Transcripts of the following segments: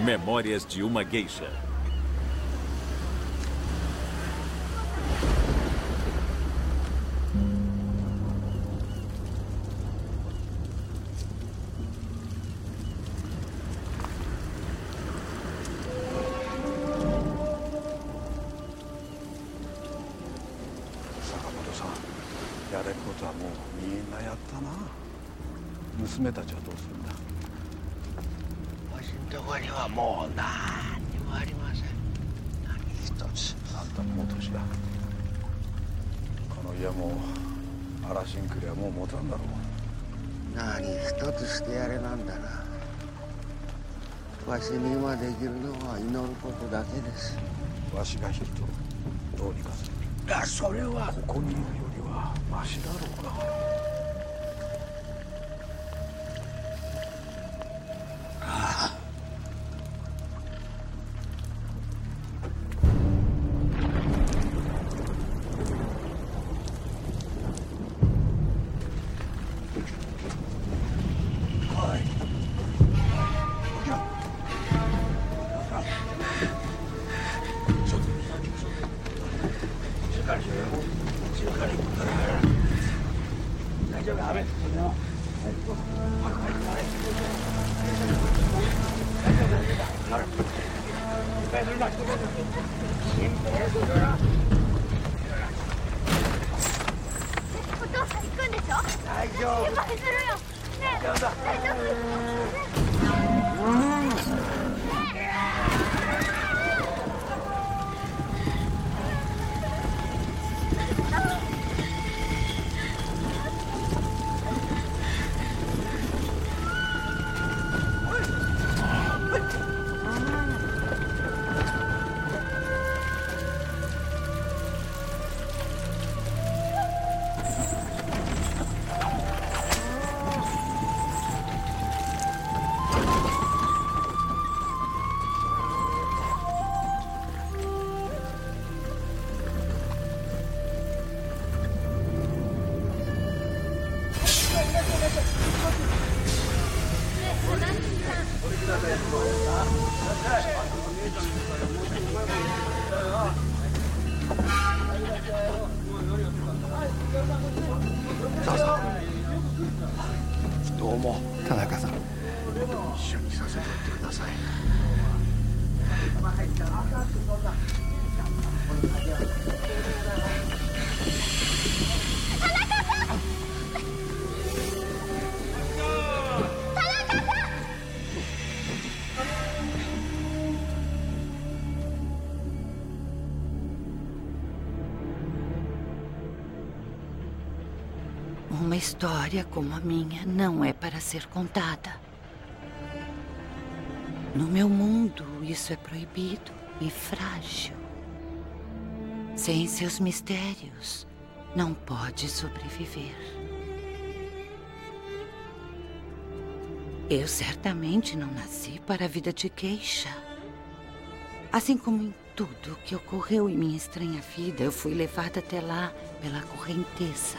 Memórias de uma Geisha. Sakamoto-san, やれることはもうみんなやったな。娘たちはどうするんだ。 わしんとこにはもう何にもありません。何一つ。 あんたももう年だ。この家も嵐んくりはもう持たんだろう。 何一つしてやれなんだな。わしに今できるのは祈ることだけです。 わしがいるとどうにかする。 いや、それはここにいるよりはマシだろうが。 どうも。 田中さん、 一緒にさせておいてください。 Uma história como a minha não é para ser contada. No meu mundo, isso é proibido e frágil. Sem seus mistérios, não pode sobreviver. Eu certamente não nasci para a vida de geisha. Assim como em tudo que ocorreu em minha estranha vida, eu fui levada até lá pela correnteza.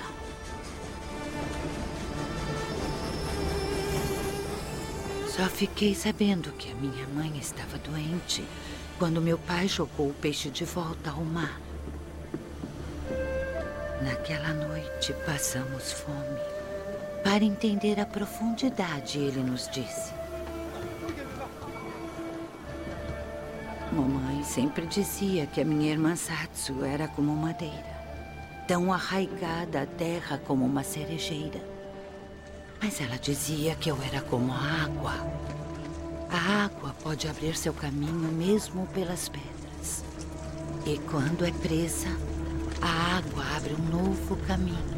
Só fiquei sabendo que a minha mãe estava doente quando meu pai jogou o peixe de volta ao mar. Naquela noite passamos fome. Para entender a profundidade, ele nos disse. Mamãe sempre dizia que a minha irmã Satsu era como madeira, tão arraigada à terra como uma cerejeira. Mas ela dizia que eu era como a água. A água pode abrir seu caminho mesmo pelas pedras. E quando é presa, a água abre um novo caminho.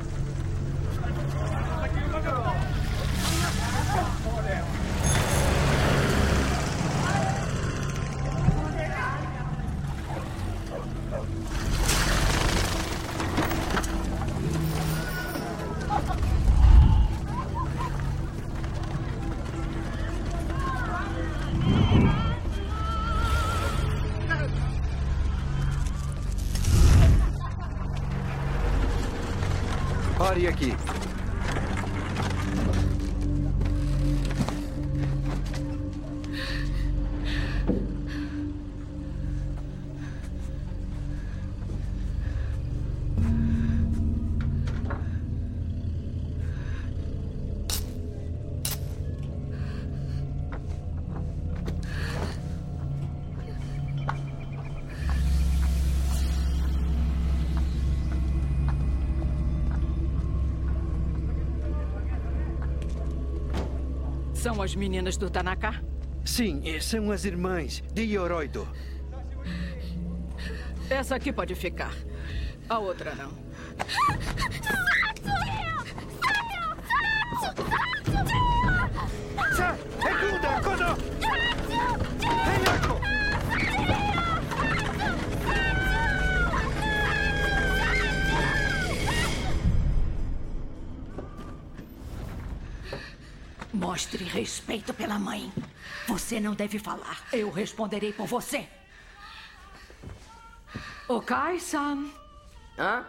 Pare aqui. São as meninas do Tanaka? Sim, são as irmãs de Yoroido. Essa aqui pode ficar. A outra não. Mostre respeito pela mãe. Você não deve falar. Eu responderei por você. Okai-san. Hã?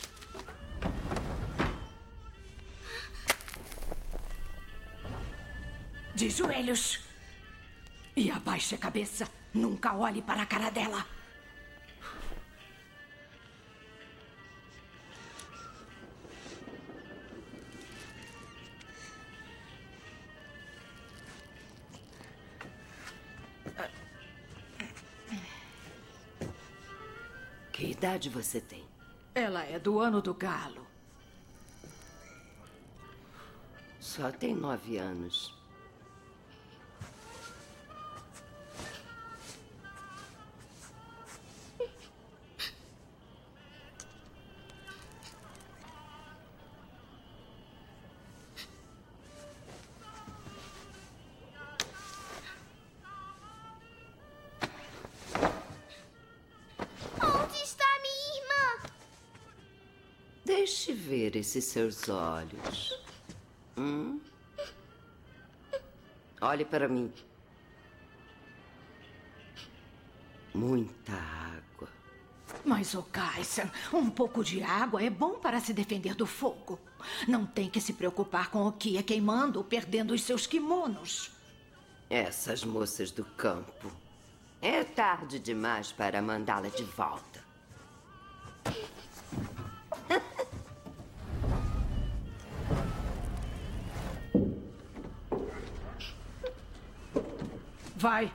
De joelhos. E abaixe a cabeça. Nunca olhe para a cara dela. Que idade você tem? Ela é do ano do galo. Só tem 9 anos. Deixe ver esses seus olhos. Olhe para mim. Muita água. Mas, Okai-san, um pouco de água é bom para se defender do fogo. Não tem que se preocupar com o Kia queimando ou perdendo os seus kimonos. Essas moças do campo. É tarde demais para mandá-la de volta. Vai.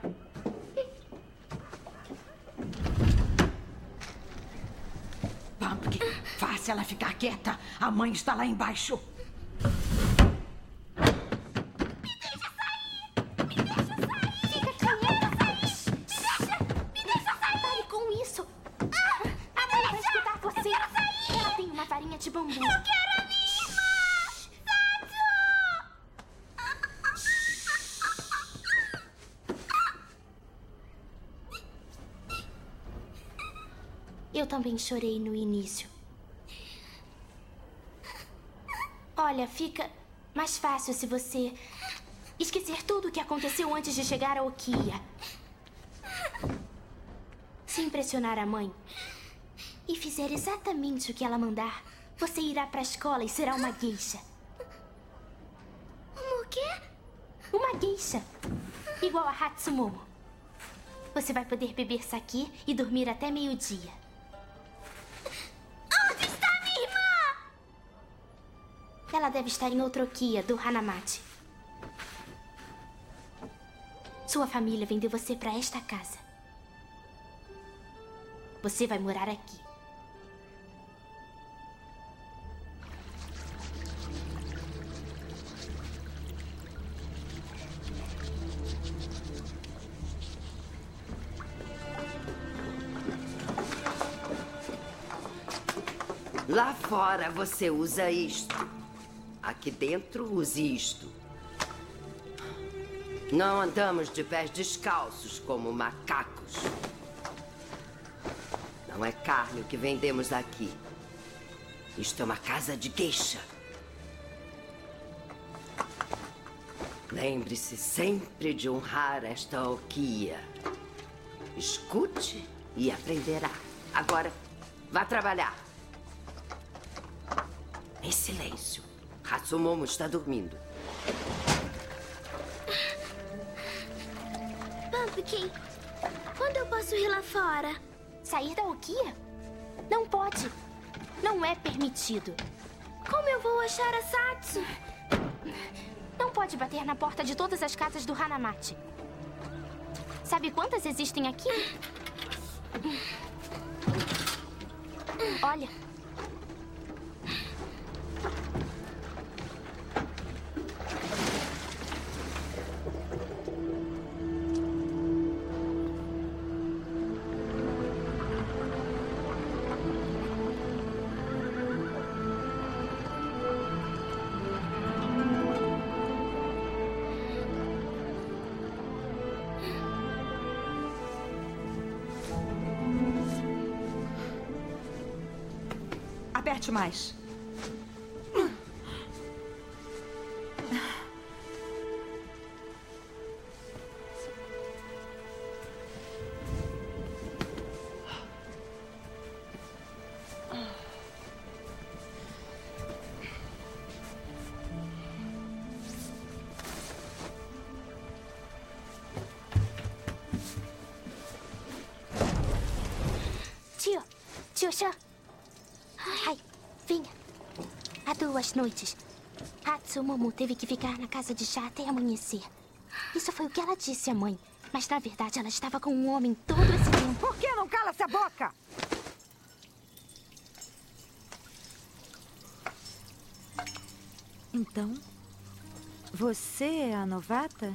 Pumpkin, faça ela ficar quieta. A mãe está lá embaixo. De bambu. Eu quero a minha irmã! Eu também chorei no início. Olha, fica mais fácil se você esquecer tudo o que aconteceu antes de chegar ao Kia. Se impressionar a mãe e fizer exatamente o que ela mandar, você irá para a escola e será uma geisha. O quê? Uma geisha. Igual a Hatsumomo. Você vai poder beber sake e dormir até meio-dia. Onde está minha irmã? Ela deve estar em outro Kia do Hanamachi. Sua família vendeu você para esta casa. Você vai morar aqui. Lá fora você usa isto. Aqui dentro use isto. Não andamos de pés descalços como macacos. Não é carne o que vendemos aqui. Isto é uma casa de geisha. Lembre-se sempre de honrar esta Okia. Escute e aprenderá. Agora, vá trabalhar. Em silêncio. Hatsumomo está dormindo. Pumpkin, quando eu posso ir lá fora? Sair da Okia? Não pode. Não é permitido. Como eu vou achar a Satsu? Não pode bater na porta de todas as casas do Hanamachi. Sabe quantas existem aqui? Olha. Aperte mais. Tio Chan. Ai, venha. Há 2 noites, Hatsumomo teve que ficar na casa de chá até amanhecer. Isso foi o que ela disse à mãe. Mas, na verdade, ela estava com um homem todo esse tempo. Por que não cala essa boca? Então, você é a novata?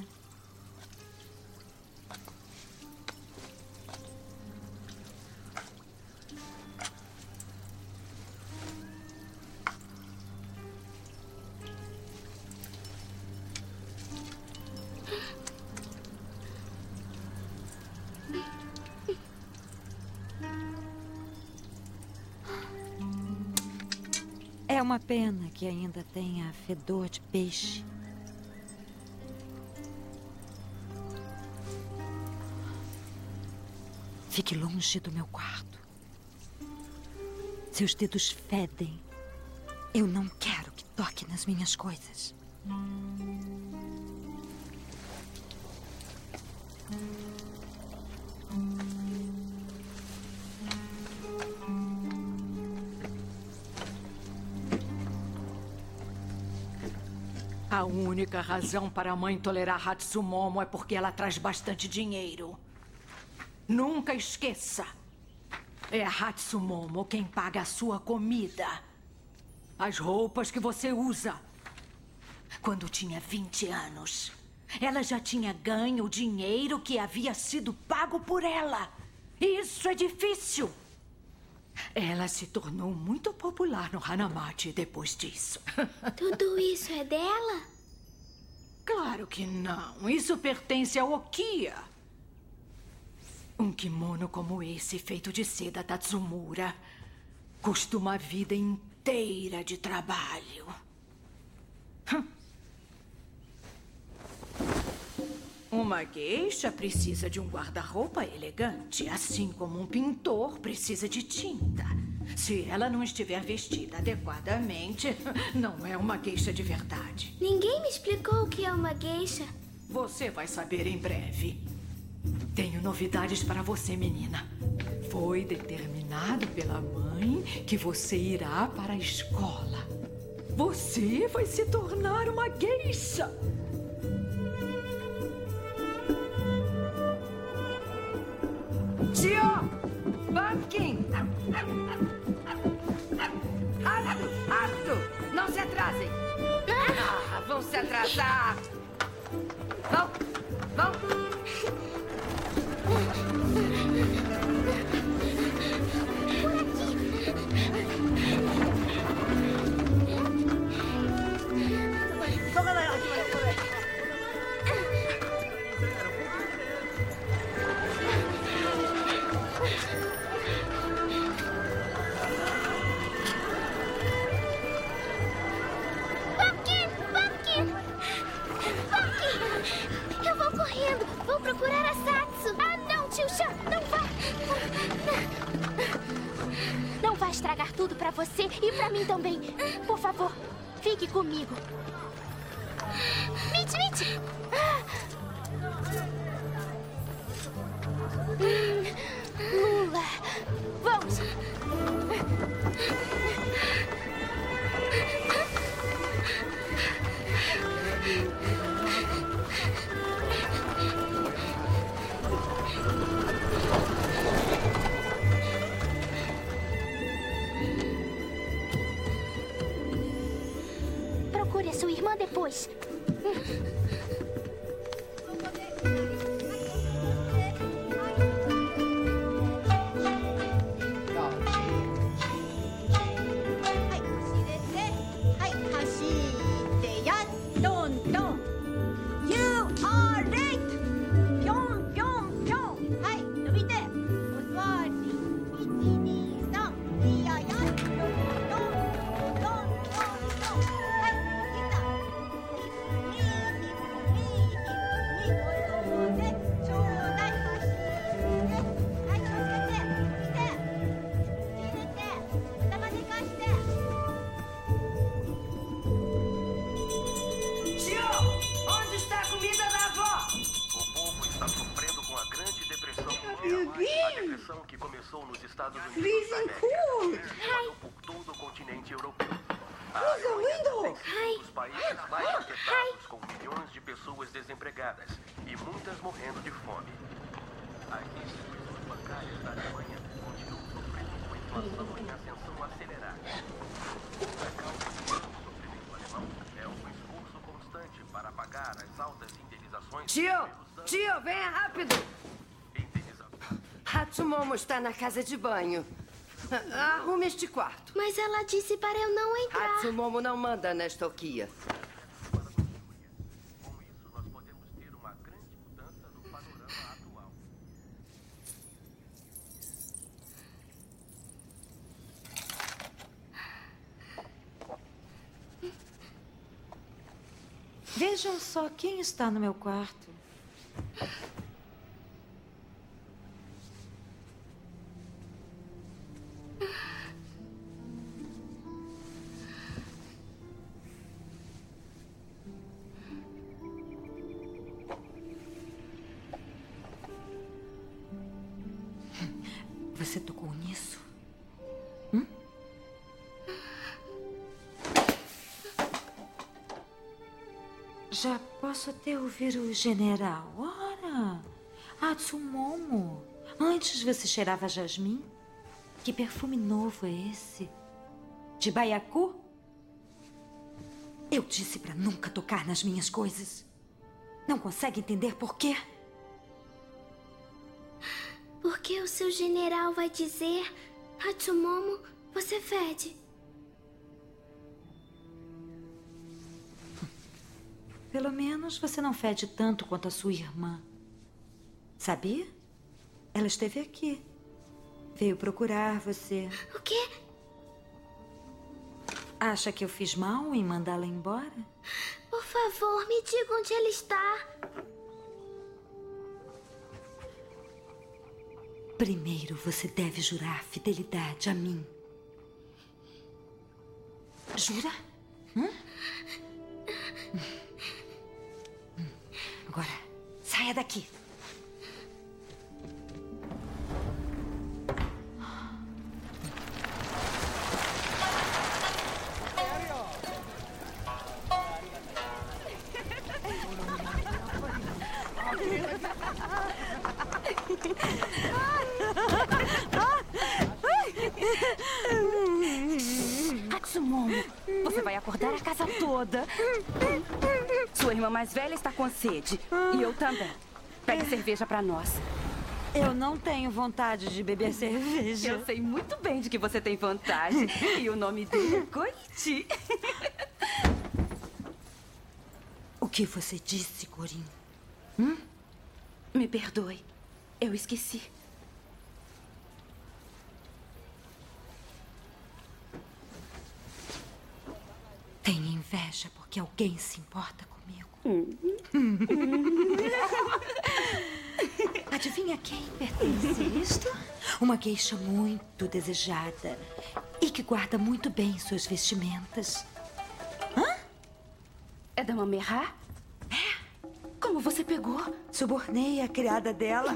É uma pena que ainda tenha fedor de peixe. Fique longe do meu quarto. Seus dedos fedem. Eu não quero que toque nas minhas coisas. A única razão para a mãe tolerar Hatsumomo é porque ela traz bastante dinheiro. Nunca esqueça. É a Hatsumomo quem paga a sua comida. As roupas que você usa. Quando tinha 20 anos, ela já tinha ganho o dinheiro que havia sido pago por ela. Isso é difícil. Ela se tornou muito popular no Hanamachi depois disso. Tudo isso é dela? Claro que não. Isso pertence ao Okiya. Um kimono como esse, feito de seda Tatsumura, custa uma vida inteira de trabalho. Uma geisha precisa de um guarda-roupa elegante, assim como um pintor precisa de tinta. Se ela não estiver vestida adequadamente, não é uma geisha de verdade. Ninguém me explicou o que é uma geisha. Você vai saber em breve. Tenho novidades para você, menina. Foi determinado pela mãe que você irá para a escola. Você vai se tornar uma geisha. Tio! Pumpkin! Rápido! Não se atrasem! Ah, vão se atrasar! Vão! Eu vou correndo. Vou procurar a Satsu. Ah, não, tio Chan. Não vá. Não vai estragar tudo pra você e pra mim também. Por favor, fique comigo. Mitch! Lula, vamos. Procure a sua irmã depois. começou nos Estados Unidos da América e se espalhou por todo o continente europeu. A Alemanha também é um dos países mais afetados, com milhões de pessoas desempregadas e muitas morrendo de fome. As instituições bancárias da Alemanha continuam sofrendo com a inflação em ascensão acelerada. A causa do sofrimento alemão é um esforço constante para pagar as altas indenizações... Tio, venha rápido! Hatsumomo está na casa de banho. Arrume este quarto. Mas ela disse para eu não entrar. Hatsumomo não manda nesta Okia. Com isso, nós podemos ter uma grande mudança no panorama atual. Vejam só quem está no meu quarto. Você tocou nisso? Já posso até ouvir o general. Ora, Hatsumomo. Antes você cheirava jasmim? Que perfume novo é esse? De baiacu? Eu disse para nunca tocar nas minhas coisas. Não consegue entender por quê? Porque o seu general vai dizer... Hatsumomo, você fede. Pelo menos você não fede tanto quanto a sua irmã. Sabia? Ela esteve aqui. Veio procurar você. O quê? Acha que eu fiz mal em mandá-la embora? Por favor, me diga onde ela está. Primeiro você deve jurar fidelidade a mim. Jura? Agora, saia daqui. Hatsumomo, você vai acordar a casa toda. Sua irmã mais velha está com sede. E eu também. Pegue cerveja pra nós. Eu não tenho vontade de beber cerveja. Eu sei muito bem de que você tem vontade. E o nome dele é Koichi. O que você disse, Corin? Me perdoe. Eu esqueci. Tem inveja porque alguém se importa comigo. Adivinha quem pertence isto? Uma geisha muito desejada e que guarda muito bem suas vestimentas. É da Mamerá? É. Como você pegou? Subornei a criada dela.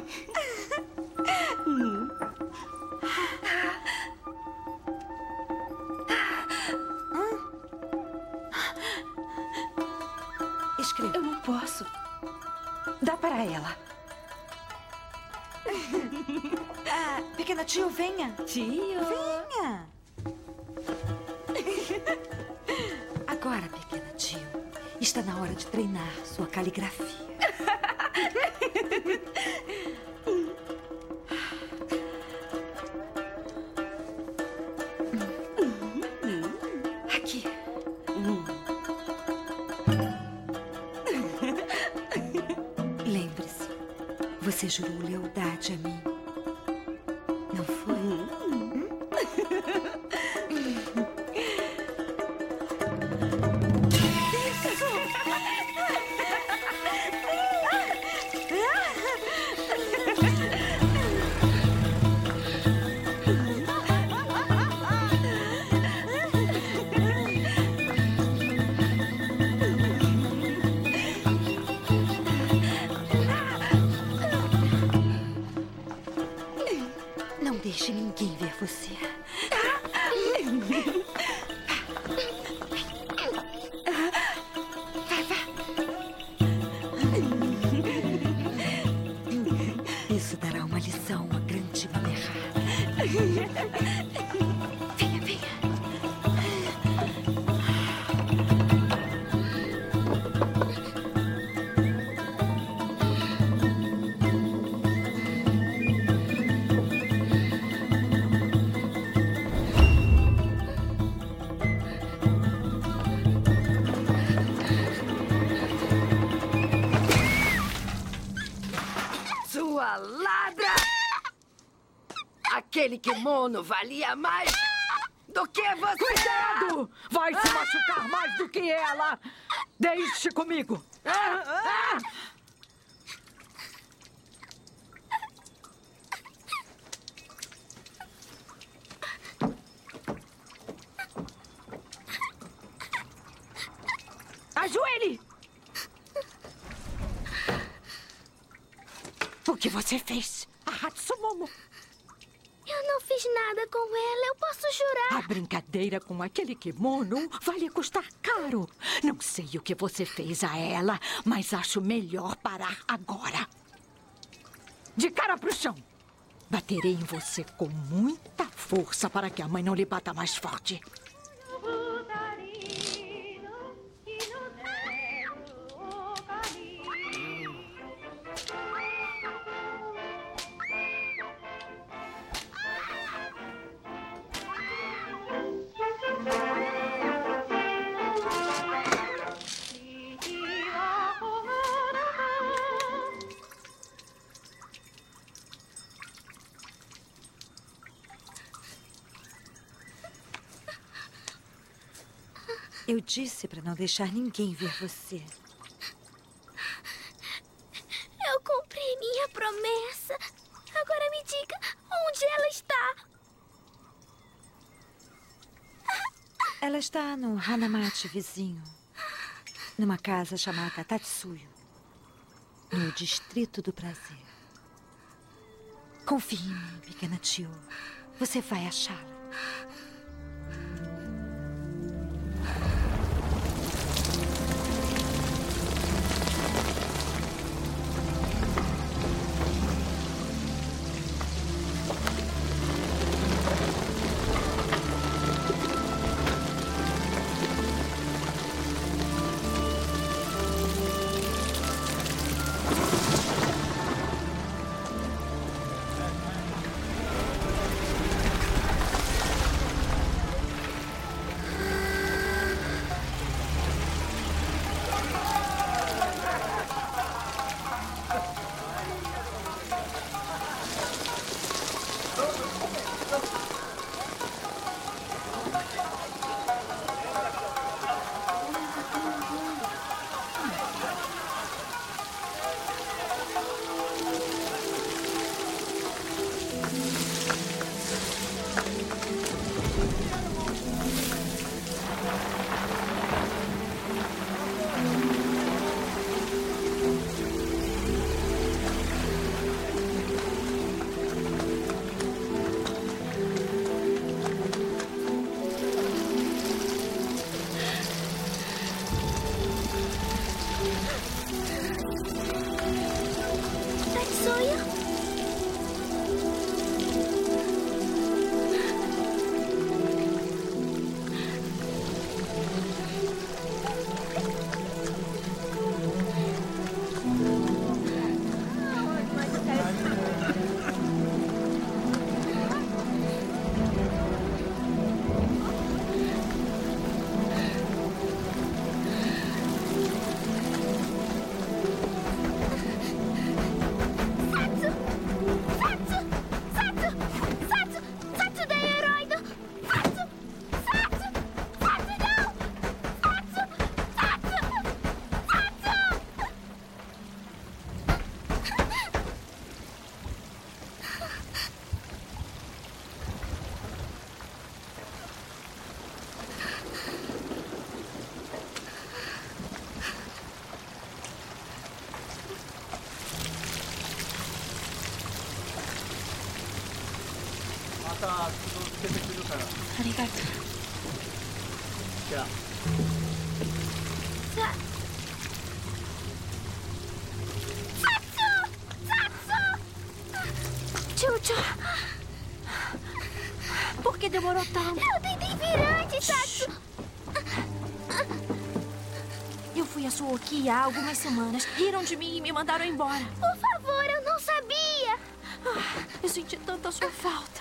Escreva. Eu não posso. Dá para ela. Pequena tio, venha. Tio. Venha. Agora, pequena tio, está na hora de treinar sua caligrafia. Aqui. Lembre-se, você jurou lealdade a mim. Não foi? Não deixe Venha, venha. Sua ladra! Aquele kimono valia mais do que você! Cuidado! Vai se machucar mais do que ela! Deixe comigo! Ajoelhe! O que você fez? A Hatsumomo! Eu não fiz nada com ela, eu posso jurar. A brincadeira com aquele kimono vai lhe custar caro. Não sei o que você fez a ela, mas acho melhor parar agora. De cara pro chão. Baterei em você com muita força para que a mãe não lhe bata mais forte. Eu disse para não deixar ninguém ver você. Eu cumpri minha promessa. Agora me diga onde ela está. Ela está no Hanamachi vizinho, numa casa chamada Tatsuyo, no Distrito do Prazer. Confie em mim, pequena tio. Você vai achá-la. demorou tanto? Eu tentei vir antes, Tatsu. Eu fui a Suokia há algumas semanas. Riram de mim e me mandaram embora. Por favor, eu não sabia. Eu senti tanta sua falta.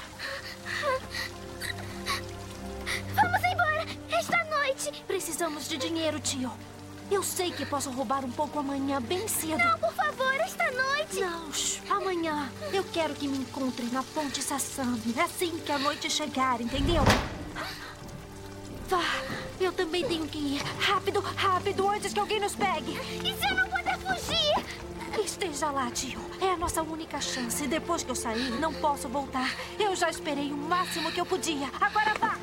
Vamos embora esta noite. Precisamos de dinheiro, tio. Eu sei que posso roubar um pouco amanhã, bem cedo. Não, por favor, esta noite. Não, amanhã. Eu quero que me encontre na Ponte Sasami. Assim que a noite chegar, entendeu? Vá, eu também tenho que ir. Rápido, rápido, antes que alguém nos pegue. E se eu não puder fugir? Esteja lá, tio. É a nossa única chance. Depois que eu sair, não posso voltar. Eu já esperei o máximo que eu podia. Agora vá!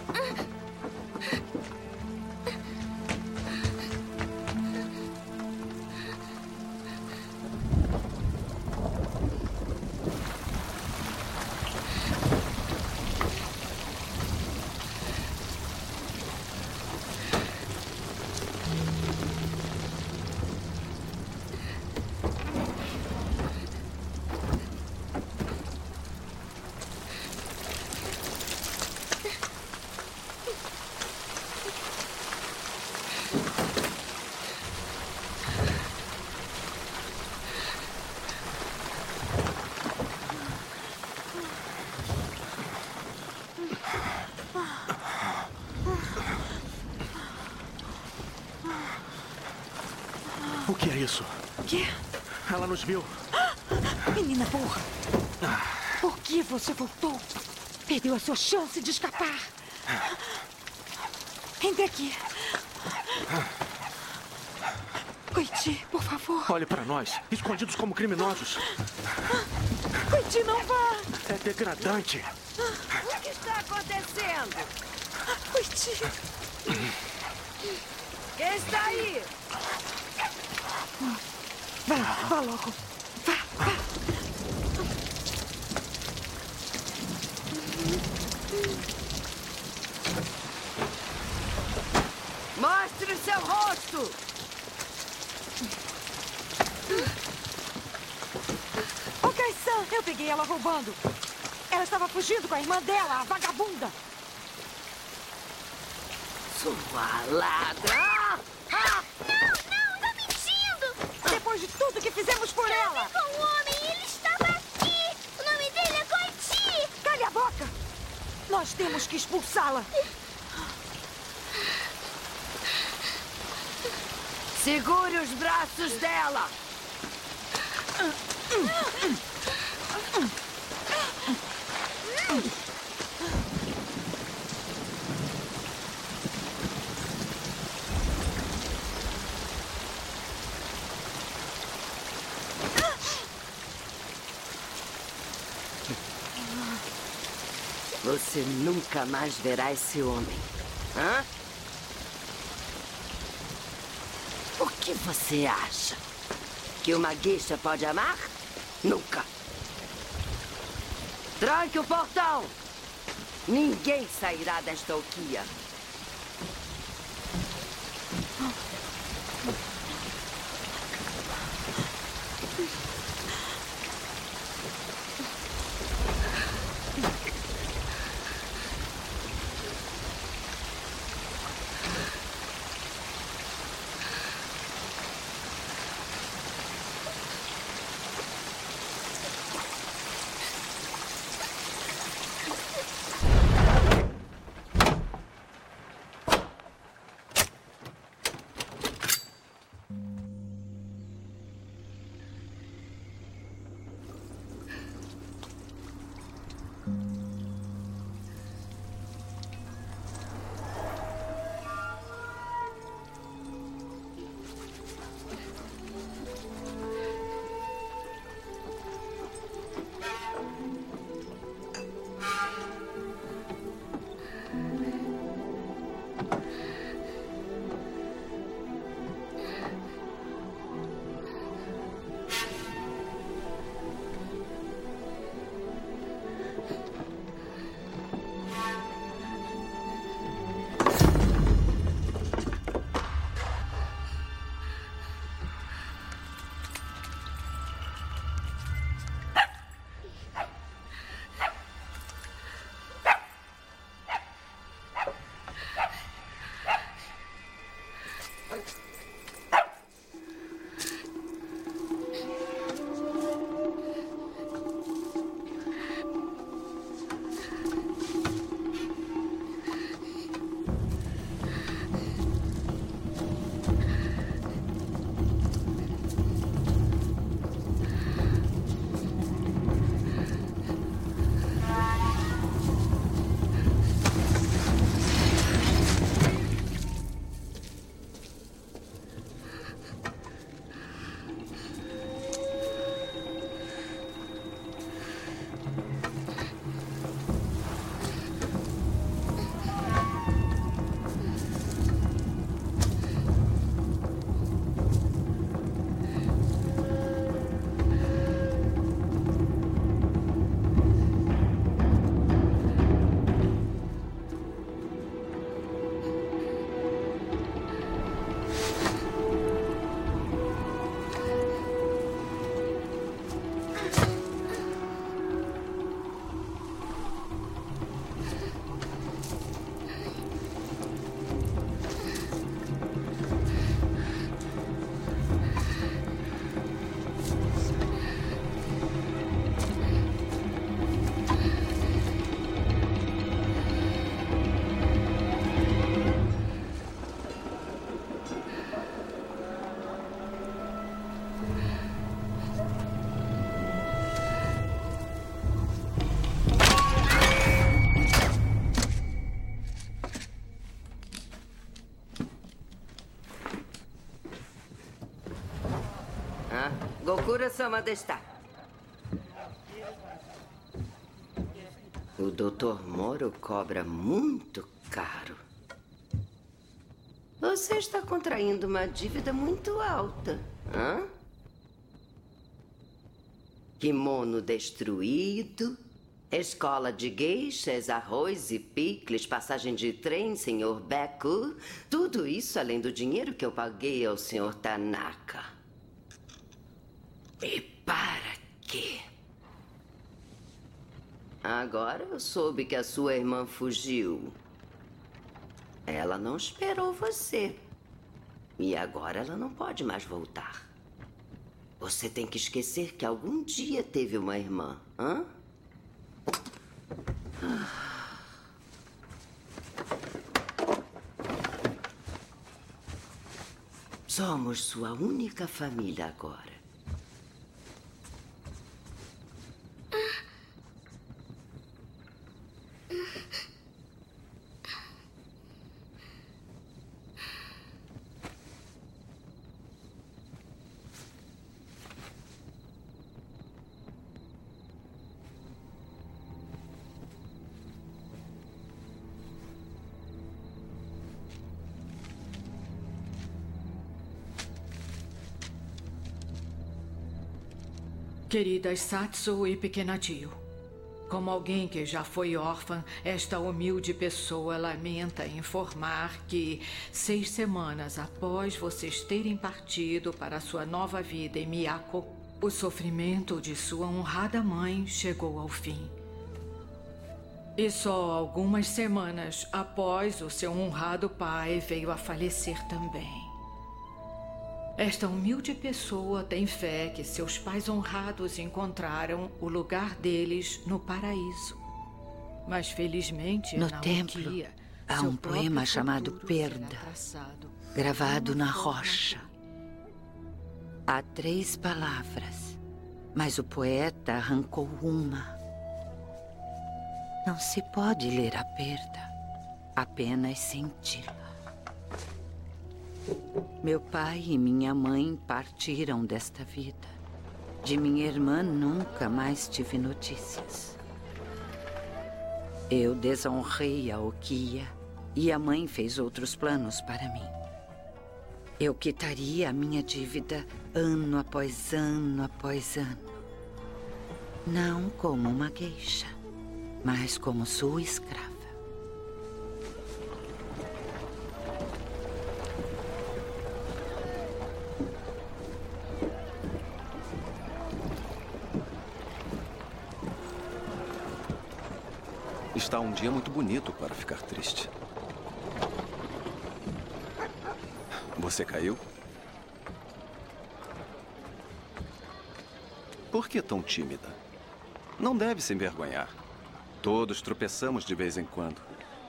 O que é isso? O quê? Ela nos viu. Menina burra. Por que você voltou? Perdeu a sua chance de escapar. Entre aqui. Koichi, por favor. Olhe para nós, escondidos como criminosos. Koichi, não vá. É degradante. O que está acontecendo? Koichi. Quem está aí? Vá logo. Vá. Mostre o seu rosto! Kai-san, eu peguei ela roubando. Ela estava fugindo com a irmã dela, a vagabunda. Sua ladra! Não, tá mentindo! Depois de tudo que fizemos por ela! Eu vi com um homem e ele estava aqui! O nome dele é Koichi! Cale a boca! Nós temos que expulsá-la! Segure os braços dela! Você nunca mais verá esse homem. Hã? O que você acha? Que uma guixa pode amar? Nunca. Tranque o portão. Ninguém sairá desta Okia. Gokura-sama desta. O Dr. Moro cobra muito caro. Você está contraindo uma dívida muito alta. Kimono destruído, escola de geishas, arroz e picles, passagem de trem, Sr. Beku. Tudo isso além do dinheiro que eu paguei ao Sr. Tanaka. E para quê? Agora eu soube que a sua irmã fugiu. Ela não esperou você. E agora ela não pode mais voltar. Você tem que esquecer que algum dia teve uma irmã, Somos sua única família agora. Queridas Satsu e Pequena Tio, como alguém que já foi órfã, esta humilde pessoa lamenta informar que 6 semanas após vocês terem partido para sua nova vida em Miyako, o sofrimento de sua honrada mãe chegou ao fim. E só algumas semanas após o seu honrado pai veio a falecer também. Esta humilde pessoa tem fé que seus pais honrados encontraram o lugar deles no paraíso. Mas felizmente, no templo, há um poema chamado Perda, gravado na rocha. Há 3 palavras, mas o poeta arrancou uma. Não se pode ler a perda, apenas senti-la. Meu pai e minha mãe partiram desta vida. De minha irmã nunca mais tive notícias. Eu desonrei a Okiya e a mãe fez outros planos para mim. Eu quitaria a minha dívida ano após ano após ano. Não como uma geisha, mas como sua escrava. Está um dia muito bonito para ficar triste. Você caiu? Por que tão tímida? Não deve se envergonhar. Todos tropeçamos de vez em quando.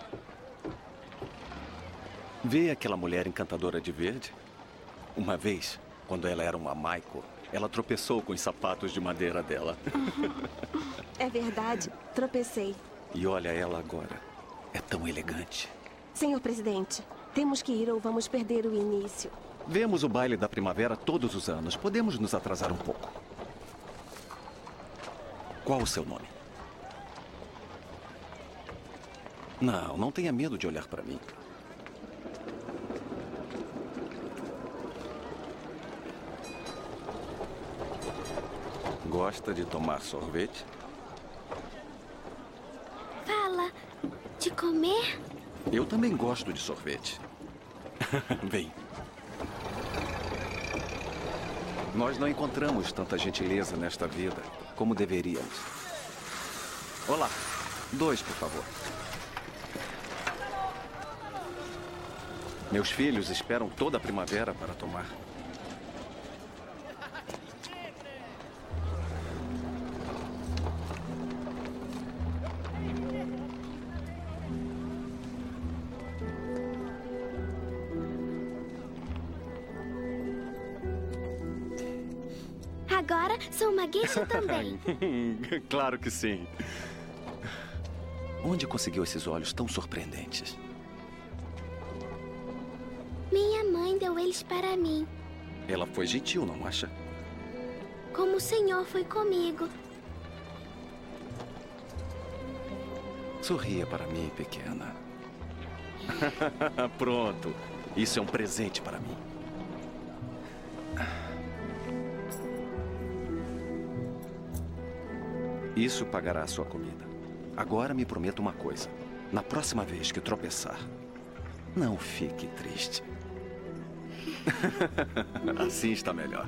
Vê aquela mulher encantadora de verde? Uma vez, quando ela era uma Maiko, ela tropeçou com os sapatos de madeira dela. É verdade, tropecei. E olha ela agora. É tão elegante. Senhor presidente, temos que ir ou vamos perder o início. Vemos o baile da primavera todos os anos. Podemos nos atrasar um pouco. Qual o seu nome? Não tenha medo de olhar para mim. Gosta de tomar sorvete? Fala de comer? Eu também gosto de sorvete. Vem. Nós não encontramos tanta gentileza nesta vida como deveríamos. Olá, 2, por favor. Meus filhos esperam toda a primavera para tomar. Agora sou uma geisha também. Claro que sim. Onde conseguiu esses olhos tão surpreendentes? Minha mãe deu eles para mim. Ela foi gentil, não acha? como o senhor foi comigo. Sorria para mim, pequena. Pronto. Isso é um presente para mim. Isso pagará a sua comida. Agora me prometa uma coisa. Na próxima vez que tropeçar, não fique triste. Assim está melhor.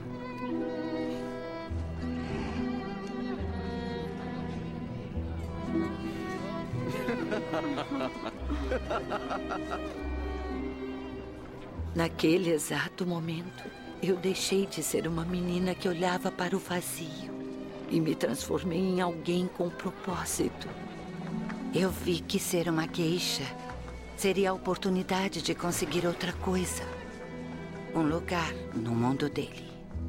Naquele exato momento, eu deixei de ser uma menina que olhava para o vazio e me transformei em alguém com propósito. Eu vi que ser uma geisha seria a oportunidade de conseguir outra coisa. Um lugar no mundo dele.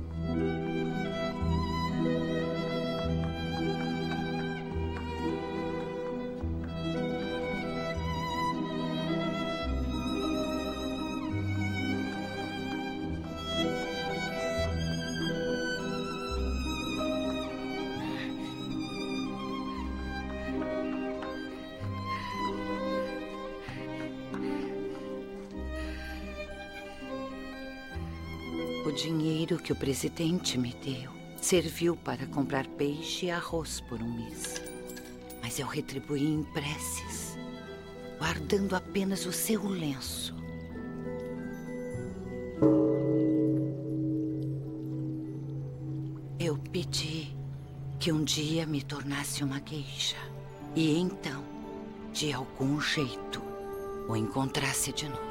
O dinheiro que o presidente me deu serviu para comprar peixe e arroz por um mês. Mas eu retribuí em preces, guardando apenas o seu lenço. Eu pedi que um dia me tornasse uma geisha. E então, de algum jeito, o encontrasse de novo.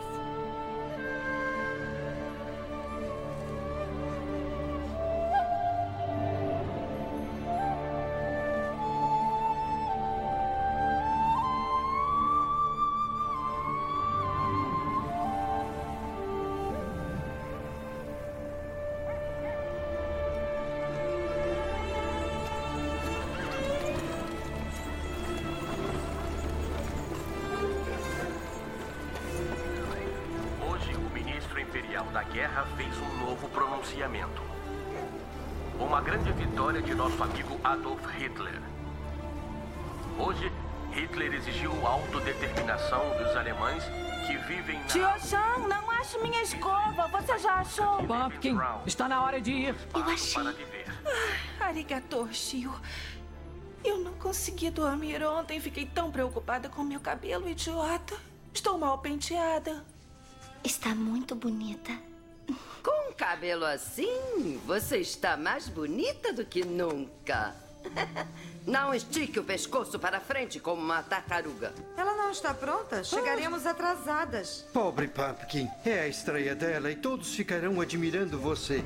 da guerra fez um novo pronunciamento. Uma grande vitória de nosso amigo Adolf Hitler. Hoje, Hitler exigiu a autodeterminação dos alemães que vivem na... Tio Chan, não acho minha escova. Você já achou? Pumpkin, está na hora de ir. Eu achei. Arigato, Shio. Eu não consegui dormir ontem. Fiquei tão preocupada com meu cabelo idiota. Estou mal penteada. Está muito bonita. Com um cabelo assim, você está mais bonita do que nunca. Não estique o pescoço para frente como uma tartaruga. Ela não está pronta. Chegaremos atrasadas. Pobre Pumpkin. É a estreia dela e todos ficarão admirando você.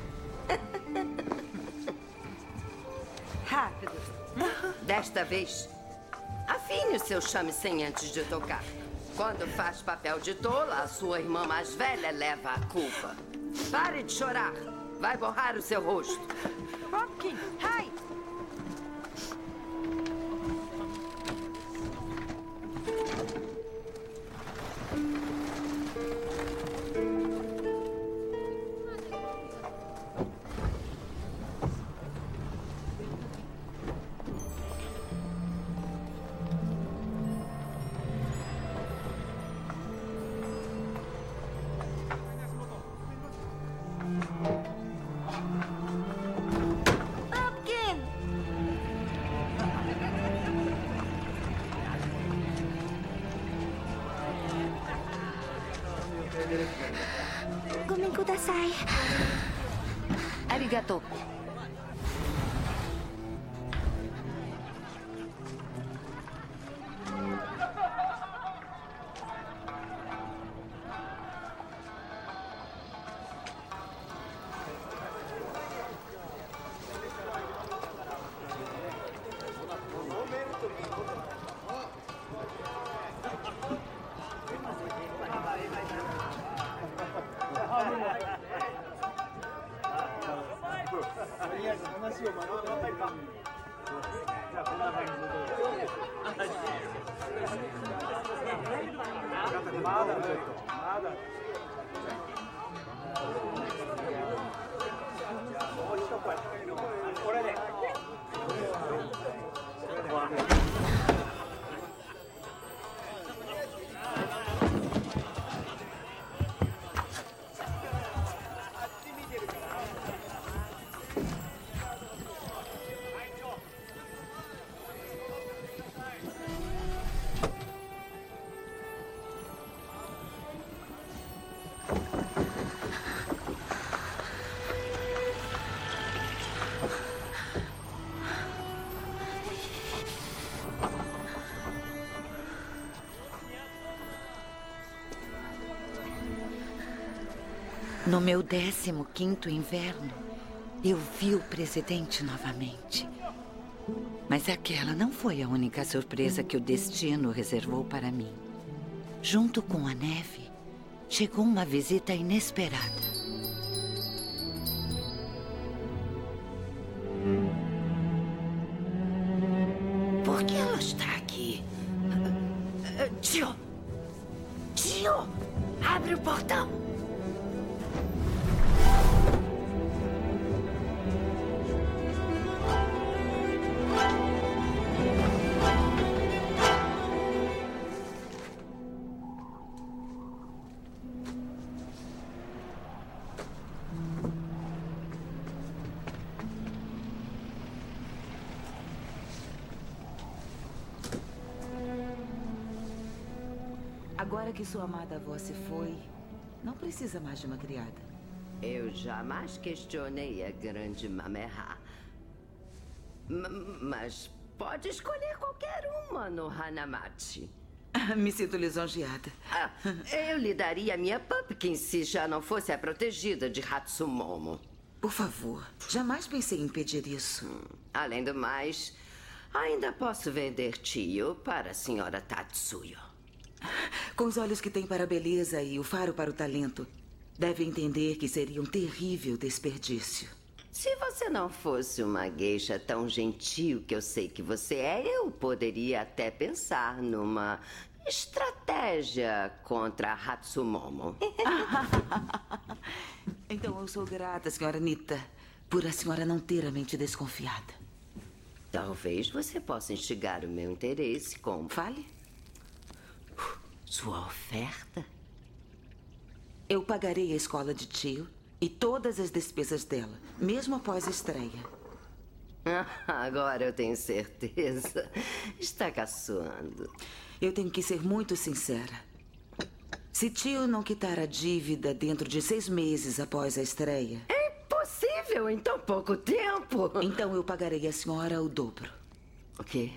Rápido. Desta vez, afine o seu shamisen antes de tocar. Quando faz papel de tola, a sua irmã mais velha leva a culpa. Pare de chorar. Vai borrar o seu rosto. Pumpkin, ai! Gomen kudasai. Arigato. No meu 15º inverno, eu vi o presidente novamente. Mas aquela não foi a única surpresa que o destino reservou para mim. Junto com a neve, chegou uma visita inesperada. Por que ela está aqui? Tio! Tio! Abre o portão! Agora que sua amada avó se foi, não precisa mais de uma criada. Eu jamais questionei a grande Mamerha. Mas pode escolher qualquer uma no Hanamachi. Me sinto lisonjeada. Eu lhe daria a minha Pumpkin se já não fosse a protegida de Hatsumomo. Por favor, jamais pensei em impedir isso. Além do mais, ainda posso vender Tio para a senhora Tatsuyo. Com os olhos que tem para a beleza e o faro para o talento, deve entender que seria um terrível desperdício. Se você não fosse uma geisha tão gentil que eu sei que você é, eu poderia até pensar numa estratégia contra a Hatsumomo. Então eu sou grata, senhora Nita, por a senhora não ter a mente desconfiada. Talvez você possa instigar o meu interesse com... Fale. Sua oferta? Eu pagarei a escola de Tio e todas as despesas dela, mesmo após a estreia. Agora eu tenho certeza. Está caçoando. Eu tenho que ser muito sincera. Se Tio não quitar a dívida dentro de 6 meses após a estreia... É impossível em tão pouco tempo. Então eu pagarei a senhora o dobro. O quê?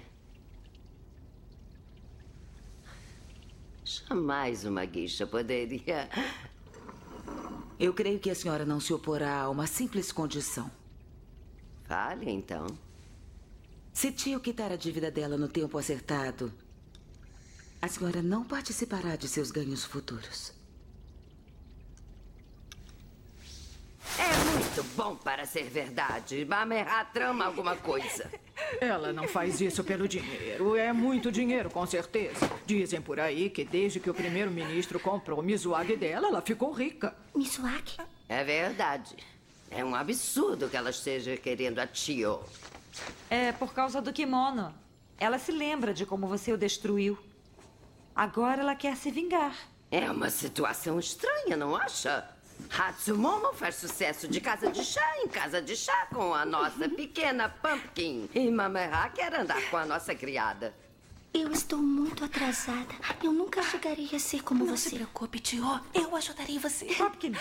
Jamais uma geisha poderia... Eu creio que a senhora não se oporá a uma simples condição. Fale, então. Se Tio quitar a dívida dela no tempo acertado, a senhora não participará de seus ganhos futuros. É muito bom para ser verdade. Mamerha trama alguma coisa. Ela não faz isso pelo dinheiro. É muito dinheiro, com certeza. Dizem por aí que desde que o primeiro-ministro comprou o Mizuagi dela, ela ficou rica. Mizuagi? É verdade. É um absurdo que ela esteja querendo a Tio. É por causa do kimono. Ela se lembra de como você o destruiu. Agora ela quer se vingar. É uma situação estranha, não acha? Hatsumomo faz sucesso de casa de chá em casa de chá com a nossa pequena Pumpkin. E Mamerha quer andar com a nossa criada. Eu estou muito atrasada. Eu nunca chegarei a ser como você. Não se preocupe, Tio. Eu ajudarei você. Pumpkin.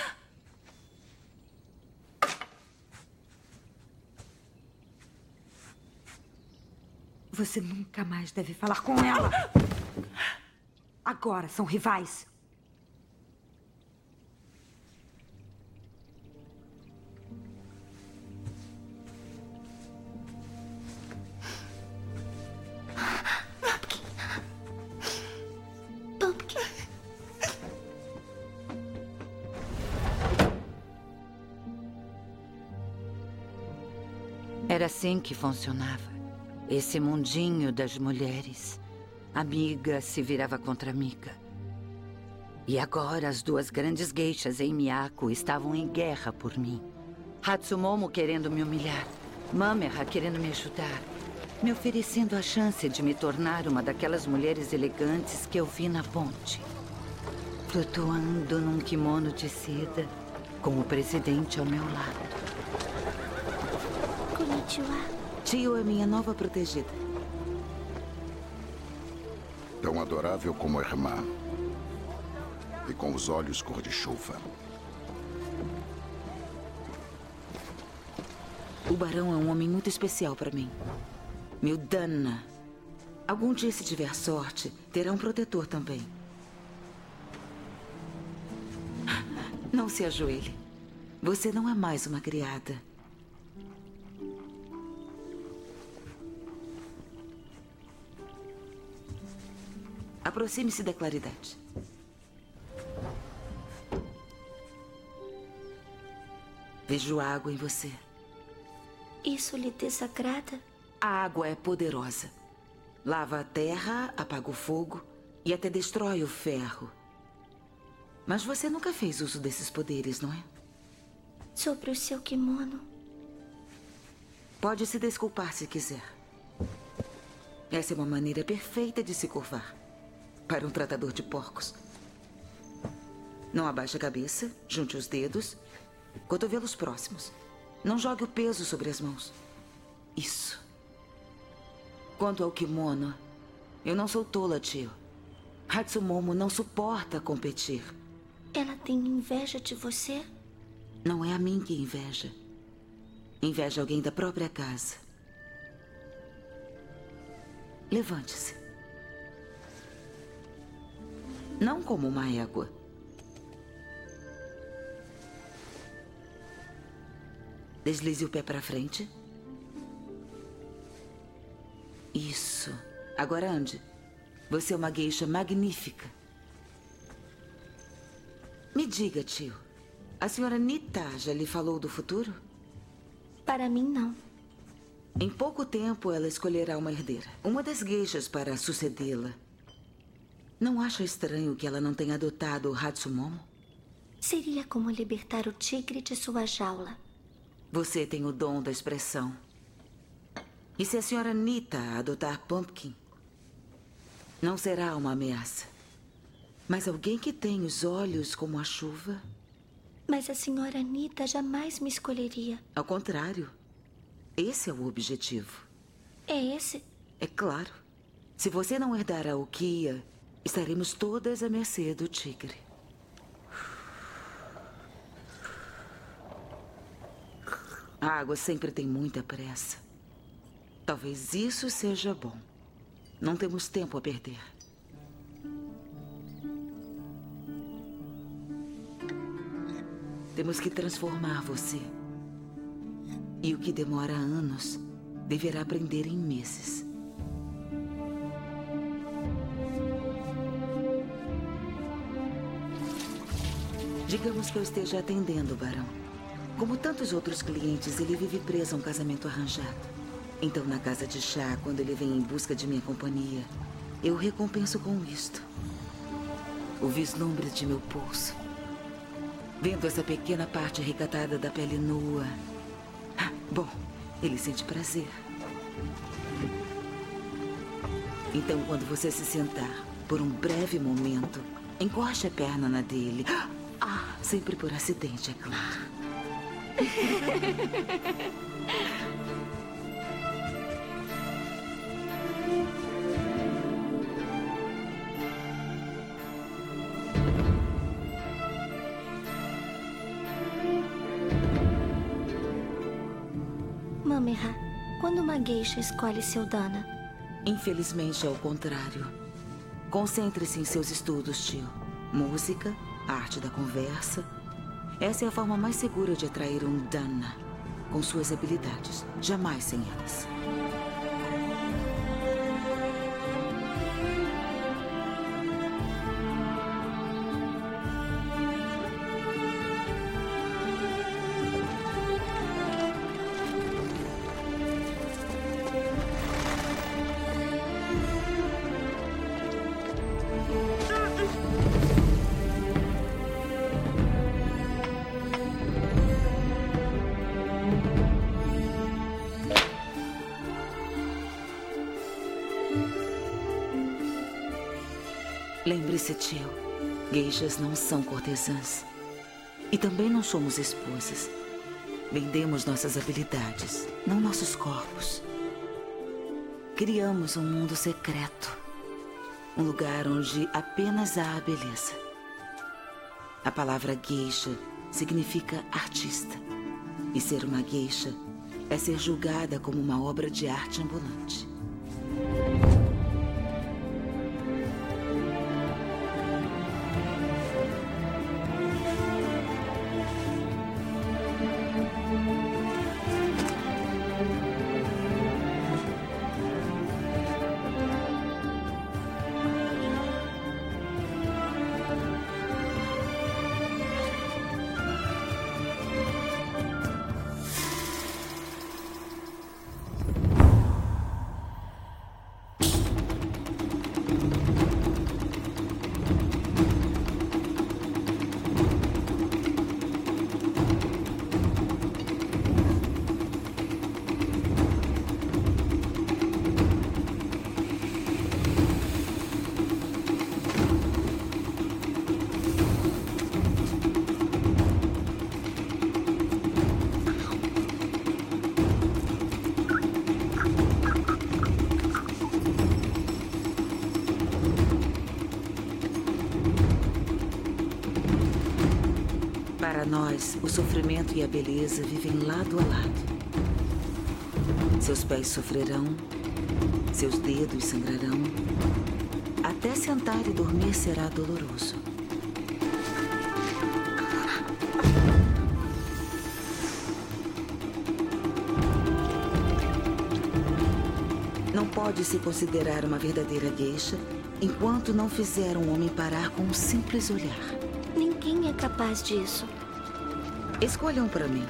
Você nunca mais deve falar com ela. Agora são rivais. Era assim que funcionava. Esse mundinho das mulheres. Amiga se virava contra amiga. E agora as duas grandes geishas em Miyako estavam em guerra por mim. Hatsumomo querendo me humilhar. Mamerha querendo me ajudar. Me oferecendo a chance de me tornar uma daquelas mulheres elegantes que eu vi na ponte. Flutuando num kimono de seda, com o presidente ao meu lado. Konnichiwa. Tio é minha nova protegida. Tão adorável como a irmã. E com os olhos cor de chuva. O barão é um homem muito especial para mim. Meu Dana. Algum dia, se tiver sorte, terá um protetor também. Não se ajoelhe. Você não é mais uma criada. Aproxime-se da claridade. Vejo água em você. Isso lhe desagrada? A água é poderosa. Lava a terra, apaga o fogo e até destrói o ferro. Mas você nunca fez uso desses poderes, não é? Sobre o seu kimono. Pode se desculpar se quiser. Essa é uma maneira perfeita de se curvar. Para um tratador de porcos. Não abaixe a cabeça, junte os dedos, cotovelos próximos. Não jogue o peso sobre as mãos. Isso. Quanto ao kimono, eu não sou tola, tio. Hatsumomo não suporta competir. Ela tem inveja de você? Não é a mim que inveja. Inveja alguém da própria casa. Levante-se. Não como uma égua. Deslize o pé para frente. Isso. Agora ande. Você é uma geisha magnífica. Me diga, tio. A senhora Nita já lhe falou do futuro? Para mim, não. Em pouco tempo, ela escolherá uma herdeira. Uma das geishas para sucedê-la. Não acha estranho que ela não tenha adotado o Hatsumomo? Seria como libertar o tigre de sua jaula. Você tem o dom da expressão. E se a senhora Nita adotar Pumpkin, não será uma ameaça. Mas alguém que tem os olhos como a chuva... Mas a senhora Nita jamais me escolheria. Ao contrário. Esse é o objetivo. É esse? É claro. Se você não herdar a Ukiah, estaremos todas à mercê do tigre. A água sempre tem muita pressa. Talvez isso seja bom. Não temos tempo a perder. Temos que transformar você. E o que demora anos, deverá aprender em meses. Digamos que eu esteja atendendo o barão. Como tantos outros clientes, ele vive preso a um casamento arranjado. Então, na casa de chá, quando ele vem em busca de minha companhia, eu o recompenso com isto. O vislumbre de meu pulso. Vendo essa pequena parte recatada da pele nua. Bom, ele sente prazer. Então, quando você se sentar, por um breve momento, encoste a perna na dele. Sempre por acidente, é claro. Mameha, quando uma geisha escolhe seu dana? Infelizmente, é o contrário. Concentre-se em seus estudos, tio. Música, arte da conversa. Essa é a forma mais segura de atrair um dana. Com suas habilidades, jamais sem elas. Lembre-se, tio, geishas não são cortesãs. E também não somos esposas. Vendemos nossas habilidades, não nossos corpos. Criamos um mundo secreto. Um lugar onde apenas há a beleza. A palavra geisha significa artista. E ser uma geisha é ser julgada como uma obra de arte ambulante. nós, o sofrimento e a beleza vivem lado a lado. Seus pés sofrerão, seus dedos sangrarão. Até sentar e dormir será doloroso. Não pode se considerar uma verdadeira geisha enquanto não fizer um homem parar com um simples olhar. Ninguém é capaz disso. Escolham para mim.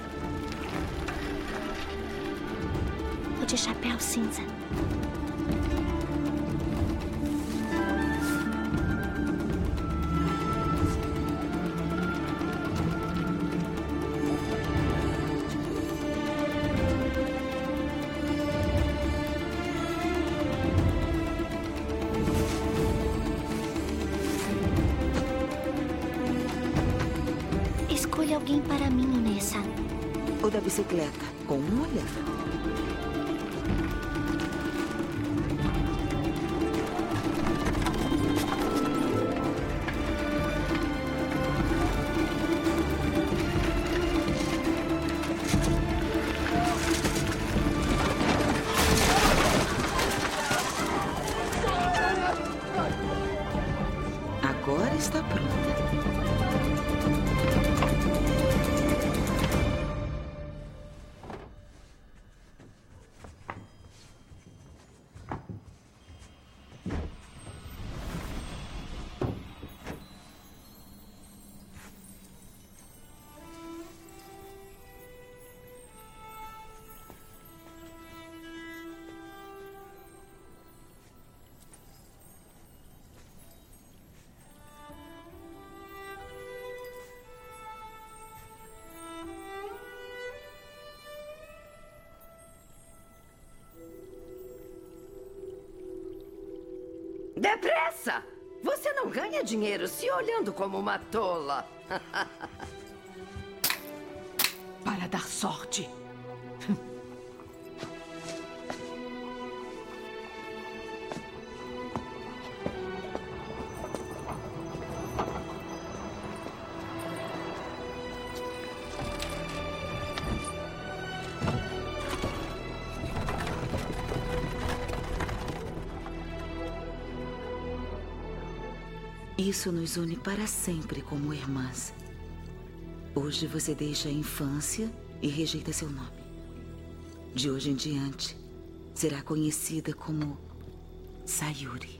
O de chapéu cinza. Escolha alguém para mim, Nessa. O da bicicleta, com um olhar. Agora está pronta. Depressa! Você não ganha dinheiro se olhando como uma tola. Para dar sorte. Isso nos une para sempre como irmãs. Hoje você deixa a infância e rejeita seu nome. De hoje em diante, será conhecida como Sayuri.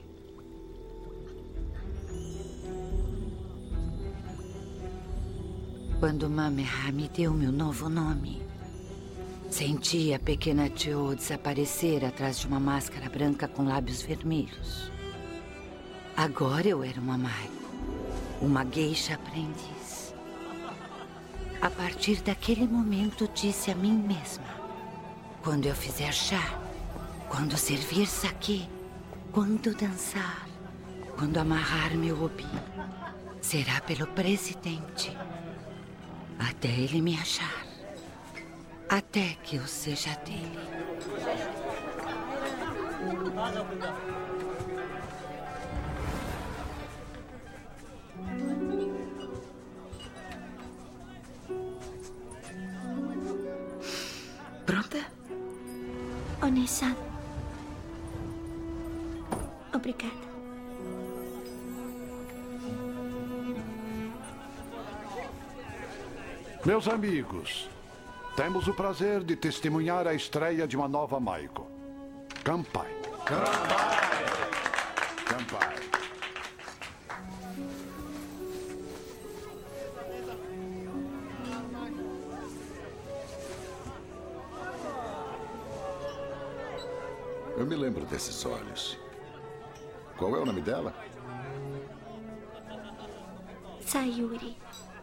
Quando Mameha me deu meu novo nome, senti a pequena Tio desaparecer atrás de uma máscara branca com lábios vermelhos. Agora eu era uma maiko, uma geisha aprendiz. A partir daquele momento, disse a mim mesma: quando eu fizer chá, quando servir sake, quando dançar, quando amarrar meu obi, será pelo presidente, até ele me achar, até que eu seja dele. Pronta? Onessa. Obrigada. Meus amigos, temos o prazer de testemunhar a estreia de uma nova maiko. Kanpai. Kanpai. Kanpai. Eu me lembro desses olhos. Qual é o nome dela? Sayuri.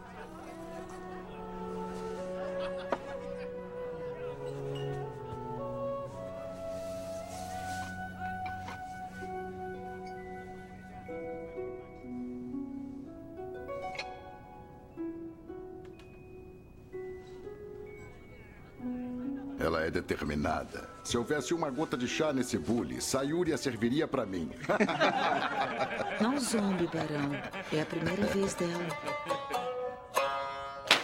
Ela é determinada. Se houvesse uma gota de chá nesse bule, Sayuri a serviria para mim. Não zombe, Barão. É a primeira vez dela.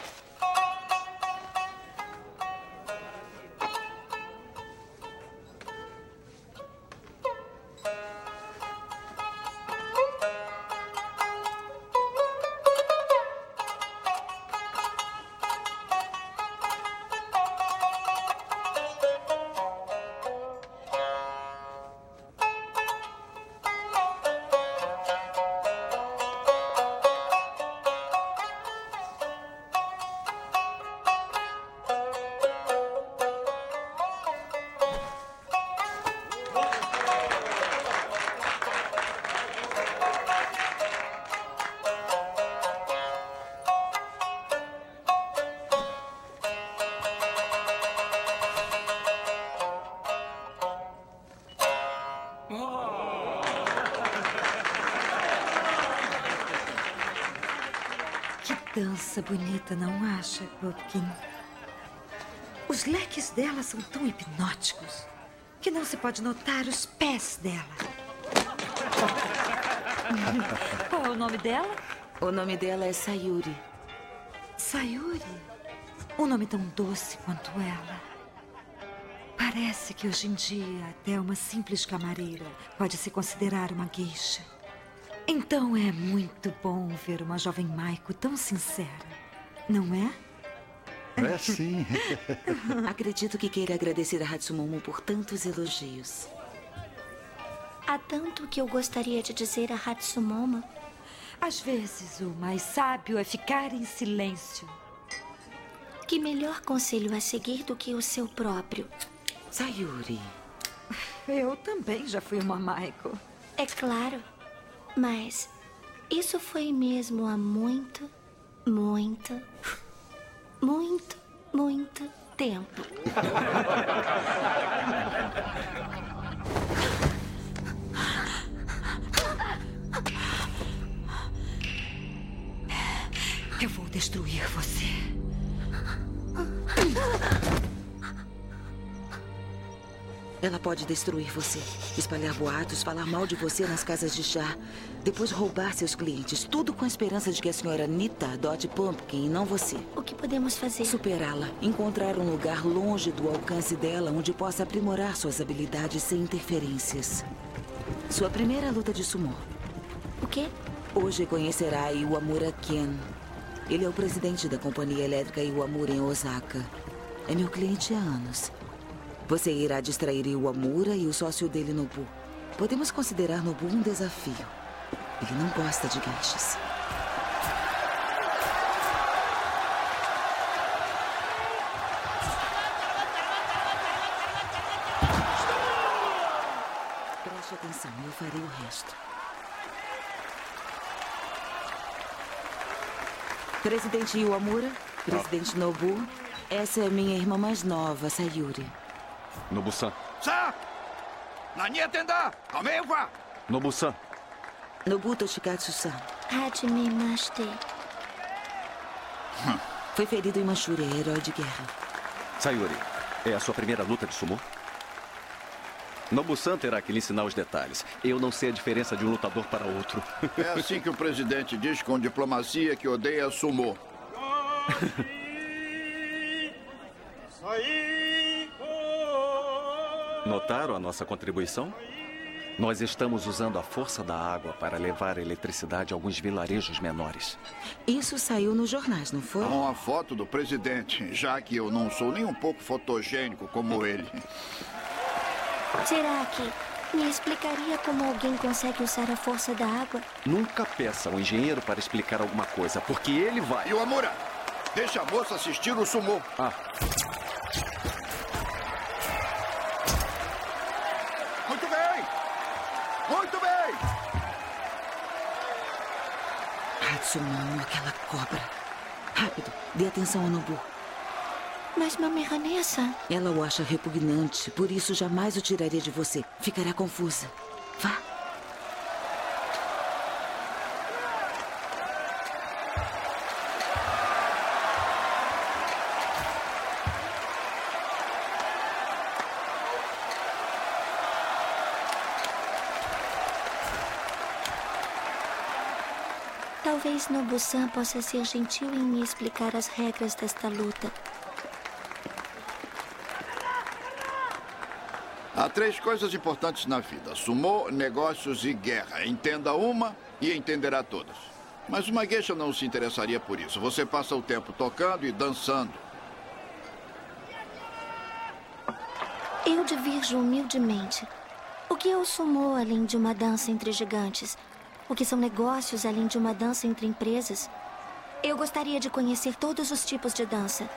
dança bonita, não acha, Pumpkin? Os leques dela são tão hipnóticos que não se pode notar os pés dela. Qual é o nome dela? O nome dela é Sayuri. Sayuri? Um nome tão doce quanto ela. Parece que hoje em dia até uma simples camareira pode se considerar uma geisha. Então é muito bom ver uma jovem Maiko tão sincera, não é? É sim. Acredito que queira agradecer a Hatsumomo por tantos elogios. Há tanto que eu gostaria de dizer a Hatsumomo. Às vezes, o mais sábio é ficar em silêncio. Que melhor conselho a seguir do que o seu próprio? Sayuri. Eu também já fui uma Maiko. É claro. Mas isso foi mesmo há muito, muito, muito, muito tempo. Eu vou destruir você. Ela pode destruir você, espalhar boatos, falar mal de você nas casas de chá, depois roubar seus clientes, tudo com a esperança de que a senhora Nita adote Pumpkin e não você. O que podemos fazer? Superá-la, encontrar um lugar longe do alcance dela onde possa aprimorar suas habilidades sem interferências. Sua primeira luta de sumô. O quê? Hoje conhecerá Iwamura Ken. Ele é o presidente da companhia elétrica Iwamura em Osaka. É meu cliente há anos. Você irá distrair Iwamura e o sócio dele, Nobu. Podemos considerar Nobu um desafio. Ele não gosta de geishas. Preste atenção, eu farei o resto. Presidente Iwamura, presidente Nobu, essa é minha irmã mais nova, Sayuri. Nobu-san. Sa! Nani atenda! Kameiwa! Nobu-san. Nobu Toshikatsu-san. Hajime Mashite. Foi ferido em Manchúria, herói de guerra. Sayuri, é a sua primeira luta de sumô? Nobu-san terá que lhe ensinar os detalhes. Eu não sei a diferença de um lutador para outro. É assim que o presidente diz com diplomacia que odeia sumô. Notaram a nossa contribuição? Nós estamos usando a força da água para levar a eletricidade a alguns vilarejos menores. Isso saiu nos jornais, não foi? Com a foto do presidente, já que eu não sou nem um pouco fotogênico como ele. Será que me explicaria como alguém consegue usar a força da água? Nunca peça ao engenheiro para explicar alguma coisa, porque ele vai. Iwamura, deixa a moça assistir o sumô. Muito bem! Muito bem! Hatsumomo, aquela cobra. Rápido, dê atenção a Nobu. Mas Mami Hanessa... Ela o acha repugnante, por isso jamais o tiraria de você. Ficará confusa. Vá. Talvez Nobu-san possa ser gentil em me explicar as regras desta luta. Há 3 coisas importantes na vida: sumô, negócios e guerra. Entenda uma e entenderá todas. Mas uma geisha não se interessaria por isso. Você passa o tempo tocando e dançando. Eu divirjo humildemente. O que é o sumô além de uma dança entre gigantes? O que são negócios além de uma dança entre empresas? Eu gostaria de conhecer todos os tipos de dança.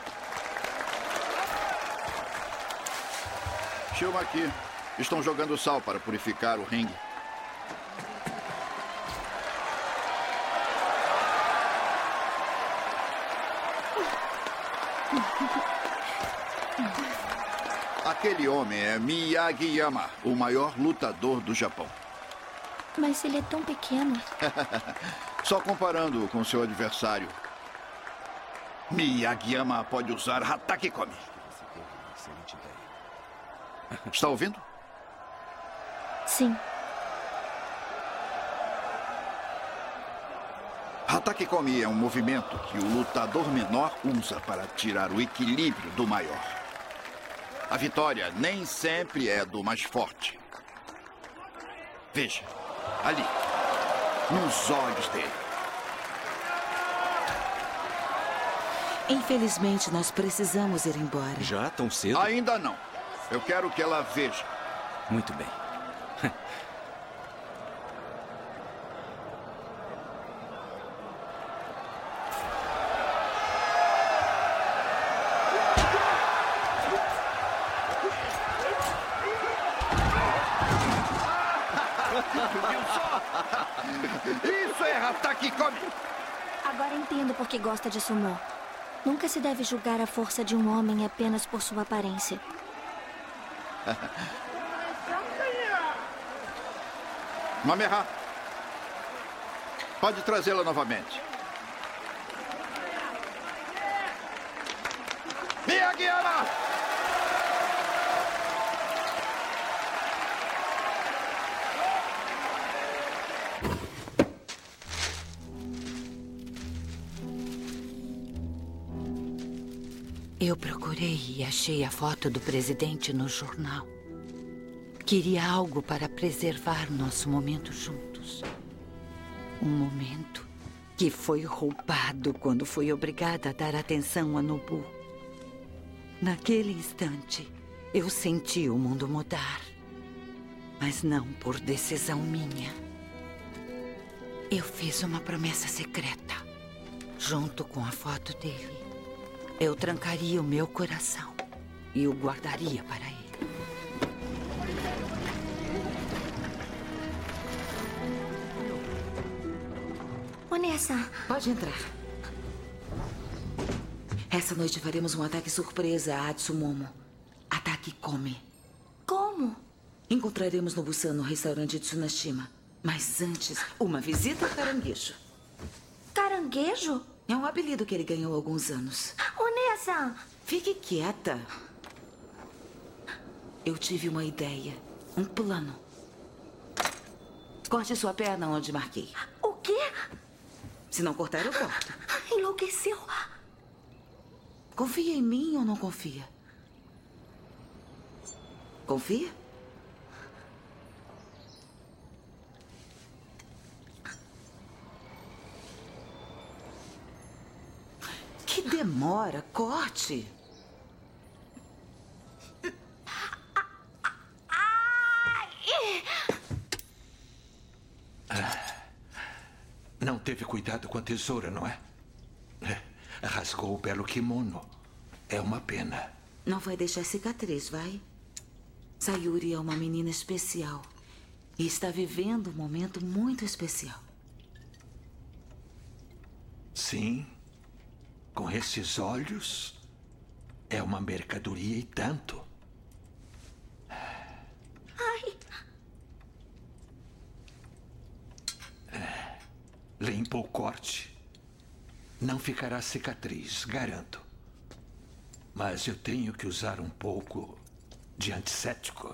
Chama aqui. Estão jogando sal para purificar o ringue. Aquele homem é Miyagi-yama, o maior lutador do Japão. Mas ele é tão pequeno. Só comparando com seu adversário. Miyagi-yama pode usar Hatake Komi. Está ouvindo? Sim. Hatake Komi é um movimento que o lutador menor usa para tirar o equilíbrio do maior. A vitória nem sempre é do mais forte. Veja, ali, nos olhos dele. Infelizmente, nós precisamos ir embora. Já tão cedo? Ainda não. Eu quero que ela veja. Muito bem. Isso é Hatake Komi! Agora entendo por que gosta de sumô. Nunca se deve julgar a força de um homem apenas por sua aparência. Mameha, pode trazê-la novamente. Miyagi-yama! Eu procurei e achei a foto do presidente no jornal. Queria algo para preservar nosso momento juntos. Um momento que foi roubado quando fui obrigada a dar atenção a Nobu. Naquele instante, eu senti o mundo mudar. Mas não por decisão minha. Eu fiz uma promessa secreta. Junto com a foto dele, eu trancaria o meu coração e o guardaria para ele. Onessa. Pode entrar. Essa noite faremos um ataque surpresa a Atsumomo. Hatake Komi. Como? Encontraremos Nobu-san no restaurante de Tsunashima. Mas antes, uma visita ao caranguejo. Caranguejo? É um apelido que ele ganhou há alguns anos. Onessa! Fique quieta. Eu tive uma ideia. Um plano. Corte sua perna onde marquei. O quê? Se não cortar, eu corto. Enlouqueceu. Confia em mim ou não confia? Confia? Que demora, corte. Não teve cuidado com a tesoura, não é? Rasgou o belo kimono. É uma pena. Não vai deixar cicatriz, vai? Sayuri é uma menina especial. E está vivendo um momento muito especial. Sim. Com esses olhos, é uma mercadoria e tanto. Ai. Limpa o corte. Não ficará cicatriz, garanto. Mas eu tenho que usar um pouco de antisséptico.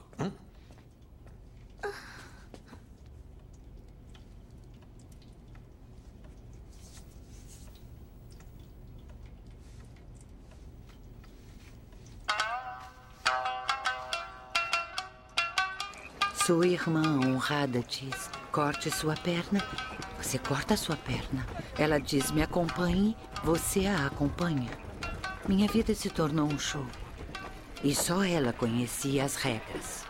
Sua irmã honrada diz, corte sua perna, você corta sua perna. Ela diz, me acompanhe, você a acompanha. Minha vida se tornou um show. E só ela conhecia as regras.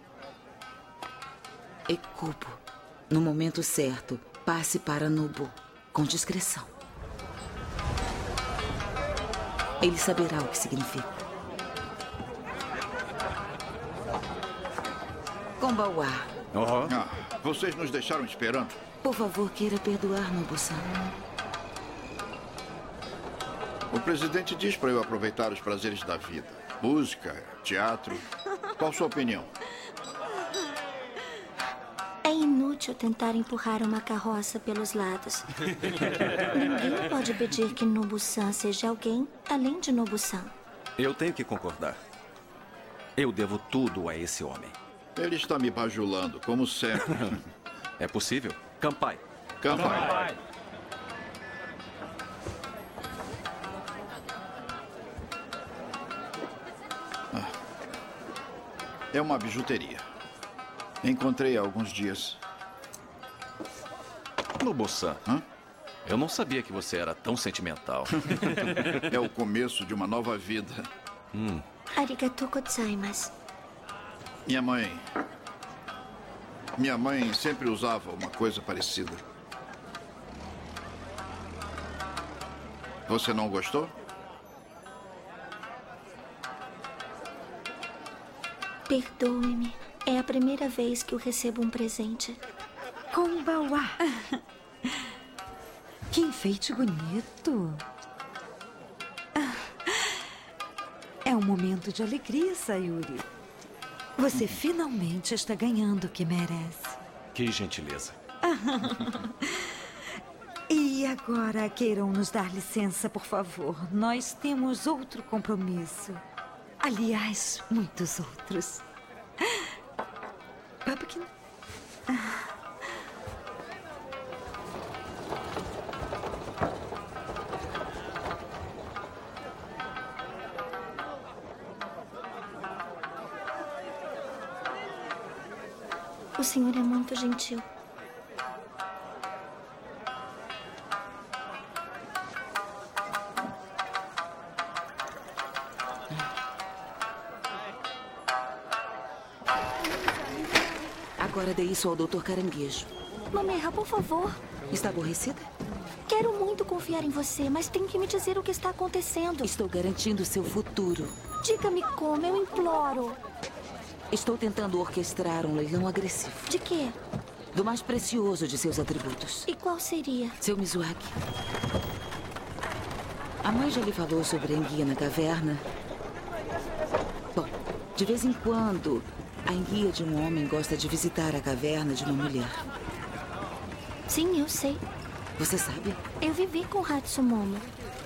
Ekubo, no momento certo, passe para Nobu, com discrição. Ele saberá o que significa. Kombawa. Vocês nos deixaram esperando. Por favor, queira perdoar, Nobu-san. O presidente diz para eu aproveitar os prazeres da vida. Música, teatro. Qual sua opinião? É inútil inútil tentar empurrar uma carroça pelos lados. Ninguém pode pedir que Nobu-san seja alguém além de Nobu-san. Eu tenho que concordar. Eu devo tudo a esse homem. Ele está me bajulando, como sempre. É possível? Kanpai. Kanpai. É uma bijuteria. Encontrei há alguns dias. Nobu-san, eu não sabia que você era tão sentimental. É o começo de uma nova vida. Arigatou gozaimasu. Minha mãe sempre usava uma coisa parecida. Você não gostou? Perdoe-me. É a primeira vez que eu recebo um presente. Konbawa. Que enfeite bonito. É um momento de alegria, Sayuri. Você finalmente está ganhando o que merece. Que gentileza. E agora, queiram nos dar licença, por favor. Nós temos outro compromisso. Aliás, muitos outros. Pumpkin? O senhor é muito gentil. Agora dê isso ao Dr. Caranguejo. Mamerra, por favor. Está aborrecida? Quero muito confiar em você, mas tem que me dizer o que está acontecendo. Estou garantindo seu futuro. Diga-me como, eu imploro. Estou tentando orquestrar um leilão agressivo. De quê? Do mais precioso de seus atributos. E qual seria? Seu Mizuaki. A mãe já lhe falou sobre a enguia na caverna? Bom, de vez em quando, a enguia de um homem gosta de visitar a caverna de uma mulher. Sim, eu sei. Você sabe? Eu vivi com Hatsumomo.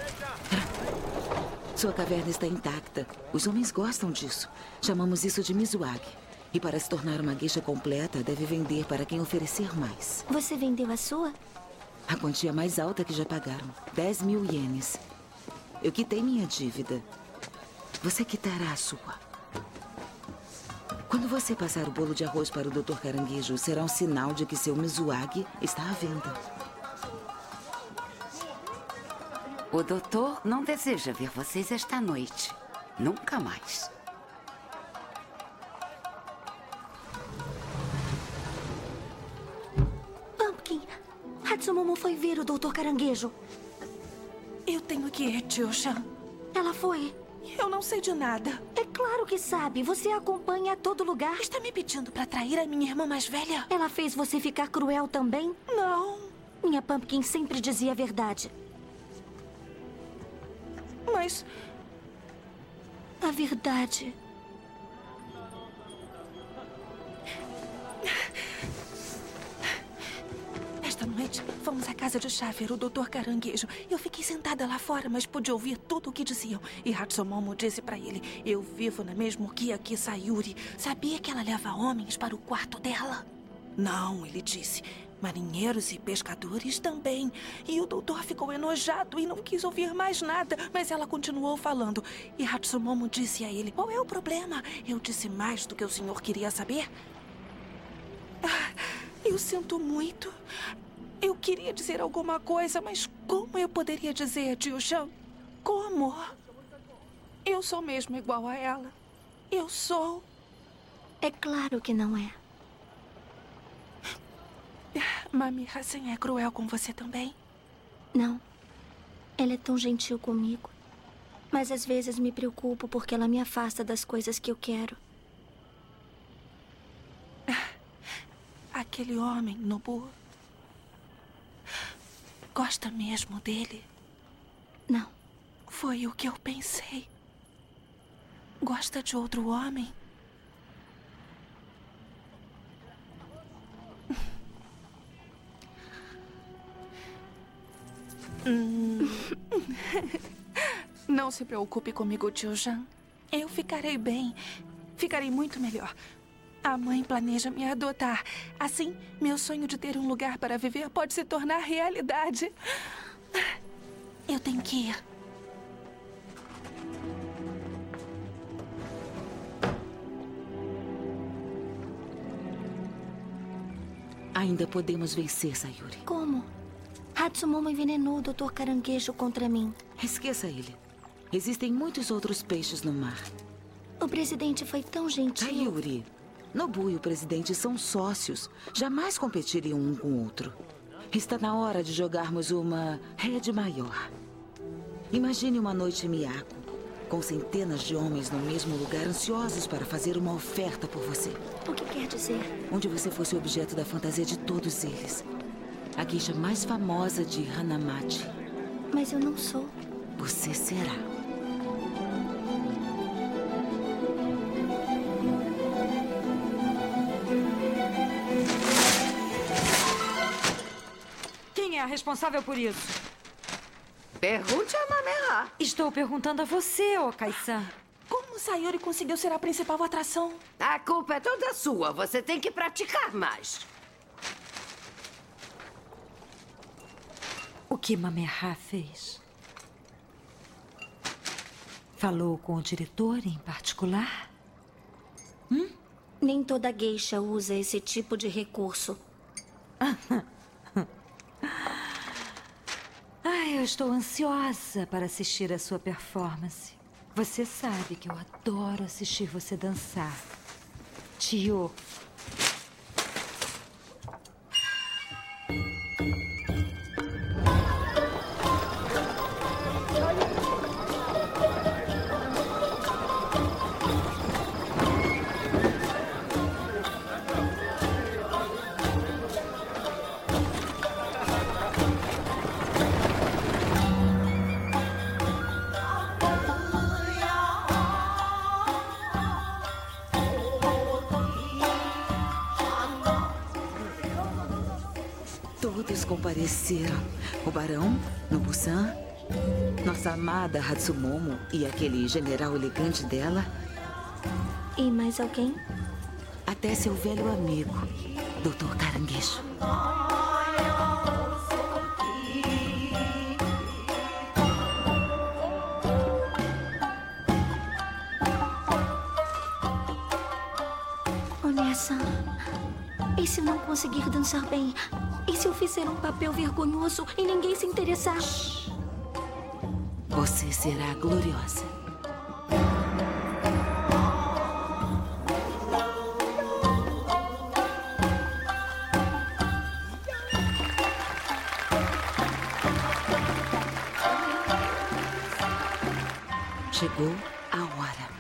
Sua caverna está intacta. Os homens gostam disso. Chamamos isso de Mizuagi. E para se tornar uma geisha completa, deve vender para quem oferecer mais. Você vendeu a sua? A quantia mais alta que já pagaram. 10 mil ienes. Eu quitei minha dívida. Você quitará a sua. Quando você passar o bolo de arroz para o Dr. Caranguejo, será um sinal de que seu Mizuagi está à venda. O doutor não deseja ver vocês esta noite. Nunca mais. Pumpkin, Hatsumomo foi ver o Dr. Caranguejo. Eu tenho que ir, Tio-chan. Ela foi? Eu não sei de nada. É claro que sabe. Você a acompanha a todo lugar. Está me pedindo para trair a minha irmã mais velha? Ela fez você ficar cruel também? Não. Minha Pumpkin sempre dizia a verdade. Mas... a verdade... Esta noite, fomos à casa de chá ver o Dr. Caranguejo. Eu fiquei sentada lá fora, mas pude ouvir tudo o que diziam. E Hatsumomo disse pra ele, eu vivo na mesma orquia que Sayuri. Sabia que ela leva homens para o quarto dela? Não, ele disse. Marinheiros e pescadores também. E o doutor ficou enojado e não quis ouvir mais nada. Mas ela continuou falando. E Hatsumomo disse a ele, qual é o problema? Eu disse mais do que o senhor queria saber? Eu sinto muito. Eu queria dizer alguma coisa, mas como eu poderia dizer, Tio-chan? Como? Eu sou mesmo igual a ela. Eu sou. É claro que não é. Mami Hassan é cruel com você também? Não. Ela é tão gentil comigo. Mas às vezes me preocupo porque ela me afasta das coisas que eu quero. Aquele homem, Nobu, gosta mesmo dele? Não. Foi o que eu pensei. Gosta de outro homem? Não se preocupe comigo, tio Jean. Eu ficarei bem. Ficarei muito melhor. A mãe planeja me adotar. Assim, meu sonho de ter um lugar para viver pode se tornar realidade. Eu tenho que ir. Ainda podemos vencer, Sayuri. Como? Hatsumomo envenenou o Dr. Caranguejo contra mim. Esqueça ele. Existem muitos outros peixes no mar. O presidente foi tão gentil. Sayuri, Nobu e o presidente são sócios. Jamais competiriam um com o outro. Está na hora de jogarmos uma rede maior. Imagine uma noite em Miyako, com centenas de homens no mesmo lugar ansiosos para fazer uma oferta por você. O que quer dizer? Onde você fosse o objeto da fantasia de todos eles. A geisha mais famosa de Hanamachi. Mas eu não sou. Você será. Quem é a responsável por isso? Pergunte a Mamerá. Estou perguntando a você, Okai-san. Como Sayuri conseguiu ser a principal atração? A culpa é toda sua. Você tem que praticar mais. O que Mamerá fez? Falou com o diretor em particular? Nem toda geisha usa esse tipo de recurso. Eu estou ansiosa para assistir a sua performance. Você sabe que eu adoro assistir você dançar. Tio. Todos compareceram. O barão, Nobu-san, nossa amada Hatsumomo e aquele general elegante dela. E mais alguém? Até seu velho amigo, Dr. Caranguejo. Olha-san, e se não conseguir dançar bem? E se eu fizer um papel vergonhoso e ninguém se interessar? Você será gloriosa. Chegou a hora.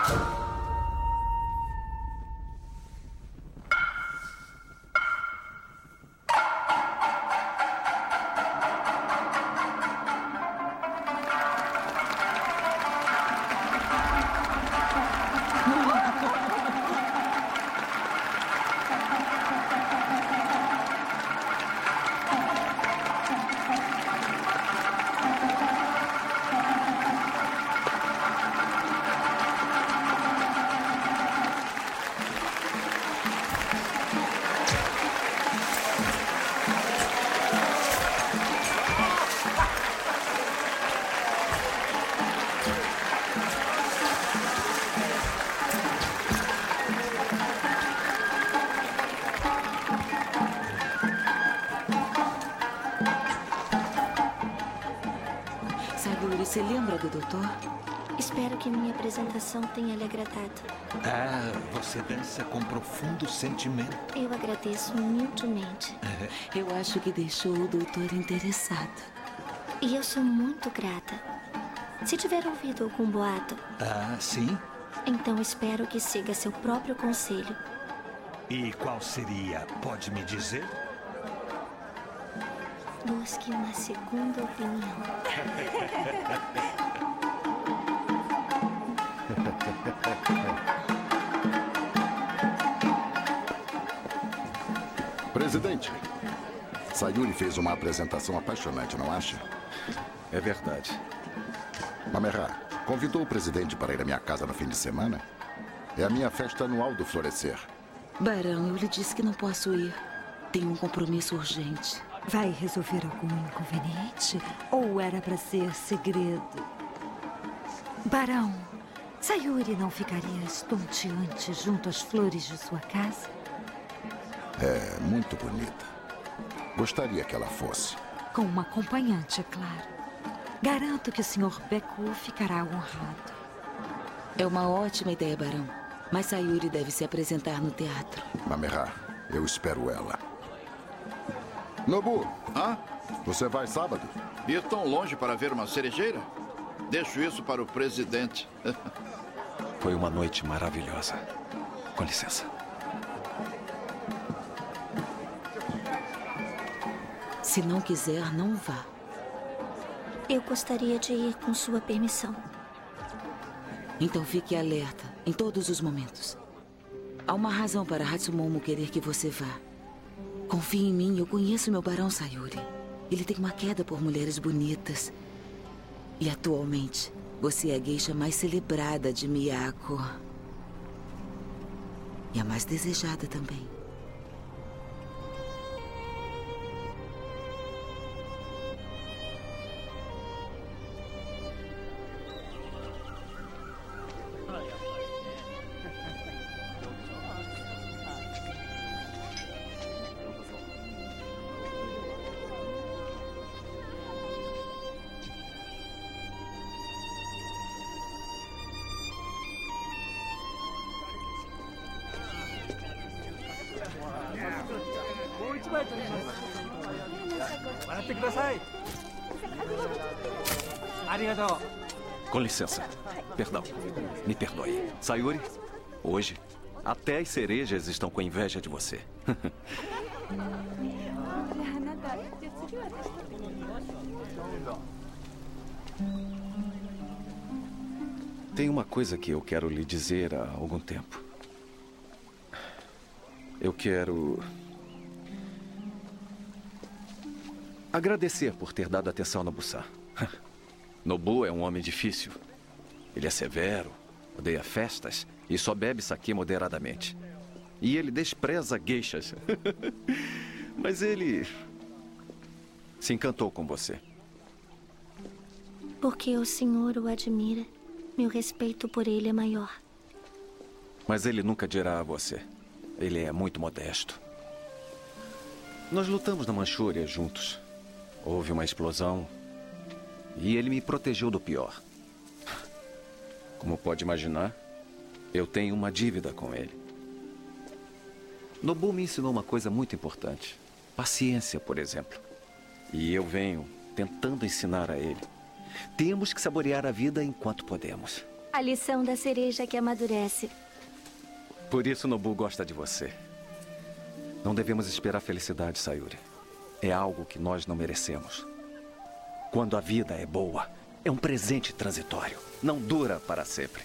Você lembra do doutor? Espero que minha apresentação tenha lhe agradado. Ah, você dança com profundo sentimento. Eu agradeço humildemente. Eu acho que deixou o doutor interessado. E eu sou muito grata. Se tiver ouvido algum boato... Ah, sim? Então espero que siga seu próprio conselho. E qual seria? Pode me dizer? Busque uma segunda opinião. Presidente, Sayuri fez uma apresentação apaixonante, não acha? É verdade. Mamerra, convidou o presidente para ir à minha casa no fim de semana? É a minha festa anual do florescer. Barão, eu lhe disse que não posso ir. Tenho um compromisso urgente. Vai resolver algum inconveniente? Ou era para ser segredo? Barão, Sayuri não ficaria estonteante junto às flores de sua casa? É muito bonita. Gostaria que ela fosse. Com uma acompanhante, é claro. Garanto que o Sr. Beku ficará honrado. É uma ótima ideia, Barão. Mas Sayuri deve se apresentar no teatro. Mamerra, eu espero ela. Nobu, você vai sábado? Ir tão longe para ver uma cerejeira? Deixo isso para o presidente. Foi uma noite maravilhosa. Com licença. Se não quiser, não vá. Eu gostaria de ir com sua permissão. Então fique alerta, em todos os momentos. Há uma razão para Hatsumomo querer que você vá. Confie em mim, eu conheço meu barão Sayuri. Ele tem uma queda por mulheres bonitas. E atualmente, você é a geisha mais celebrada de Miyako. E a mais desejada também. Com licença. Perdão. Me perdoe. Sayuri, hoje, até as cerejas estão com inveja de você. Tem uma coisa que eu quero lhe dizer há algum tempo. Eu quero agradecer por ter dado atenção a Nobu-san. Nobu é um homem difícil. Ele é severo, odeia festas e só bebe sake moderadamente. E ele despreza geishas. Mas ele se encantou com você. Porque o senhor o admira, meu respeito por ele é maior. Mas ele nunca dirá a você. Ele é muito modesto. Nós lutamos na Manchúria juntos. Houve uma explosão e ele me protegeu do pior. Como pode imaginar, eu tenho uma dívida com ele. Nobu me ensinou uma coisa muito importante. Paciência, por exemplo. E eu venho tentando ensinar a ele. Temos que saborear a vida enquanto podemos. A lição da cereja que amadurece. Por isso Nobu gosta de você. Não devemos esperar felicidade, Sayuri. É algo que nós não merecemos. Quando a vida é boa, é um presente transitório. Não dura para sempre.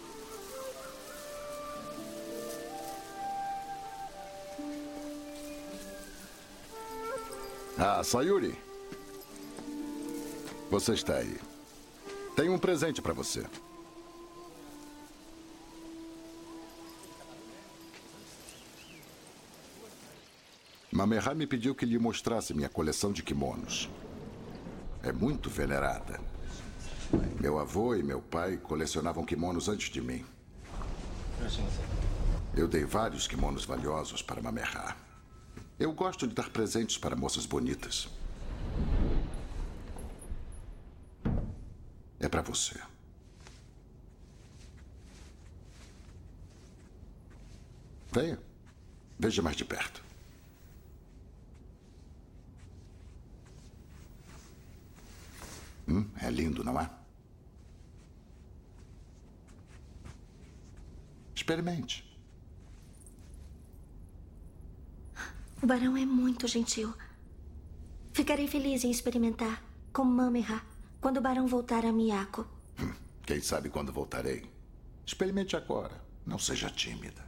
Ah, Sayuri. Você está aí. Tenho um presente para você. Mameha me pediu que lhe mostrasse minha coleção de kimonos. É muito venerada. Meu avô e meu pai colecionavam kimonos antes de mim. Eu dei vários kimonos valiosos para Mameha. Eu gosto de dar presentes para moças bonitas. É para você. Venha. Veja mais de perto. É lindo, não é? Experimente. O barão é muito gentil. Ficarei feliz em experimentar com Mameha quando o barão voltar a Miyako. Quem sabe quando voltarei. Experimente agora. Não seja tímida.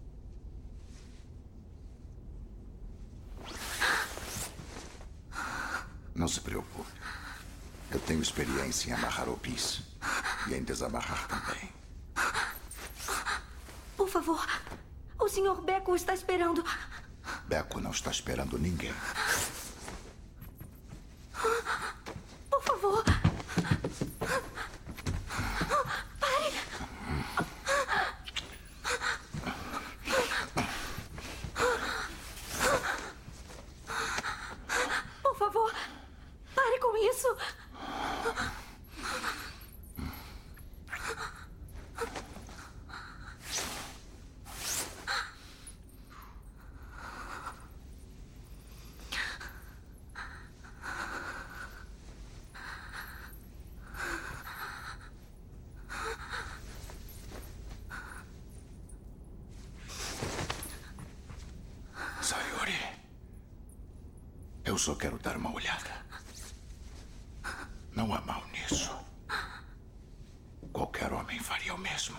Não se preocupe. Eu tenho experiência em amarrar opis. E em desamarrar também. Por favor, o Sr. Beko está esperando. Beko não está esperando ninguém. Por favor. Pare. Por favor, pare com isso. Sayuri, eu só quero dar uma olhada. Não há mal nisso. Qualquer homem faria o mesmo.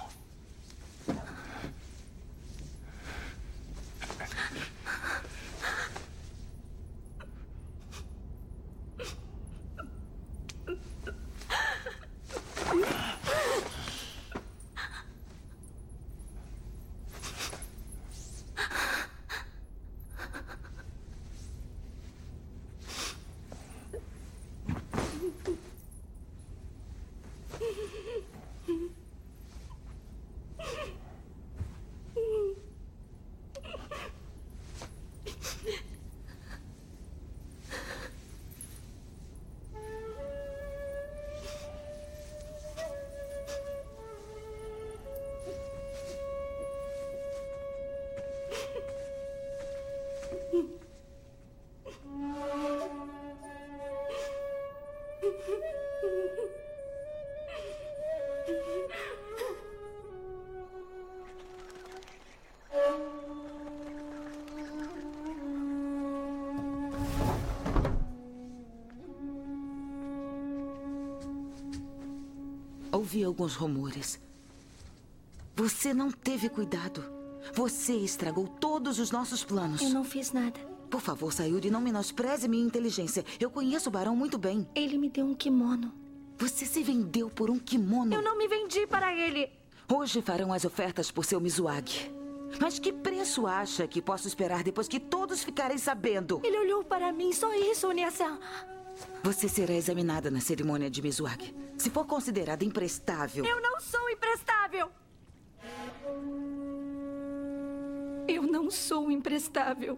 Ouvi alguns rumores. Você não teve cuidado. Você estragou todos os nossos planos. Eu não fiz nada. Por favor, Sayuri, não menospreze minha inteligência. Eu conheço o barão muito bem. Ele me deu um kimono. Você se vendeu por um kimono. Eu não me vendi para ele. Hoje farão as ofertas por seu Mizuagi. Mas que preço acha que posso esperar depois que todos ficarem sabendo? Ele olhou para mim, só isso, Nia-san. Você será examinada na cerimônia de Mizuagi. Se for considerada imprestável... Eu não sou imprestável! Eu não sou imprestável.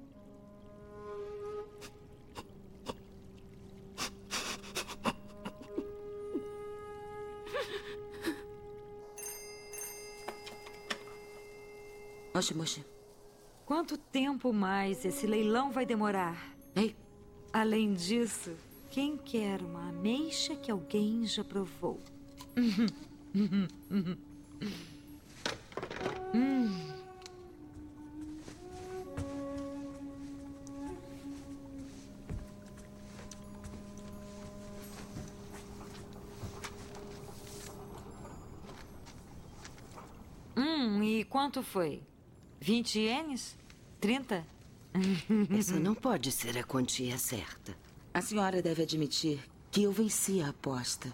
Moshi. Quanto tempo mais esse leilão vai demorar? Ei. Além disso, quem quer uma ameixa que alguém já provou? E quanto foi? 20 ienes? 30? Essa não pode ser a quantia certa. A senhora deve admitir que eu venci a aposta.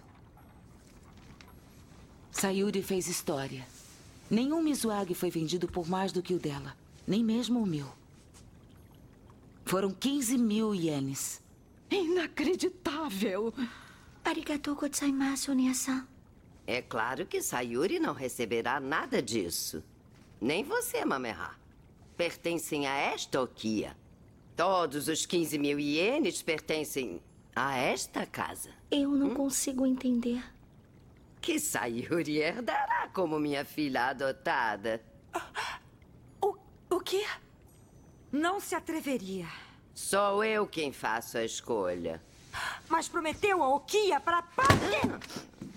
Sayuri fez história. Nenhum Mizuagi foi vendido por mais do que o dela. Nem mesmo o meu. Foram 15.000 ienes. Inacreditável! Arigatou gozaimasu, Nia-san. É claro que Sayuri não receberá nada disso. Nem você, Mamerá. Pertencem a esta Okia. Todos os 15.000 ienes pertencem a esta casa. Eu não consigo entender. Que Sayuri herdará como minha filha adotada. O quê? Não se atreveria. Sou eu quem faço a escolha. Mas prometeu a Okia para Papi!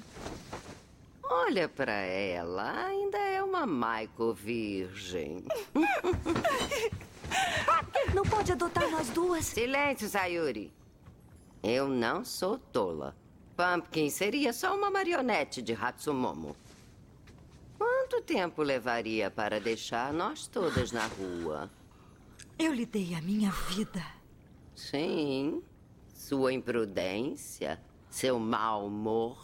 Olha pra ela, ainda é uma Maiko virgem. Papi não pode adotar nós duas. Silêncio, Sayuri. Eu não sou tola. Pumpkin seria só uma marionete de Hatsumomo. Quanto tempo levaria para deixar nós todas na rua? Eu lhe dei a minha vida. Sim. Sua imprudência, seu mau humor.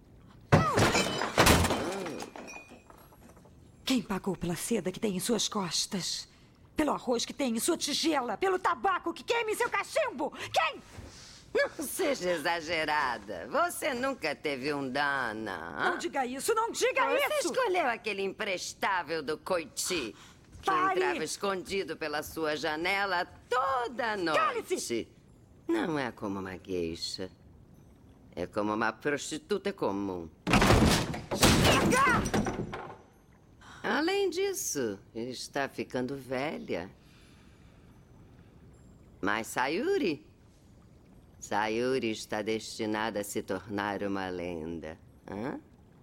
Quem pagou pela seda que tem em suas costas? Pelo arroz que tem em sua tigela? Pelo tabaco que queima em seu cachimbo? Quem? Não seja exagerada. Você nunca teve um Dana. Não diga isso, não diga isso! Você escolheu aquele imprestável do Koichi, que entrava escondido pela sua janela toda noite. Cale-se! Não é como uma geisha. É como uma prostituta comum. Chega! Além disso, está ficando velha. Mas Sayuri está destinada a se tornar uma lenda. Hã?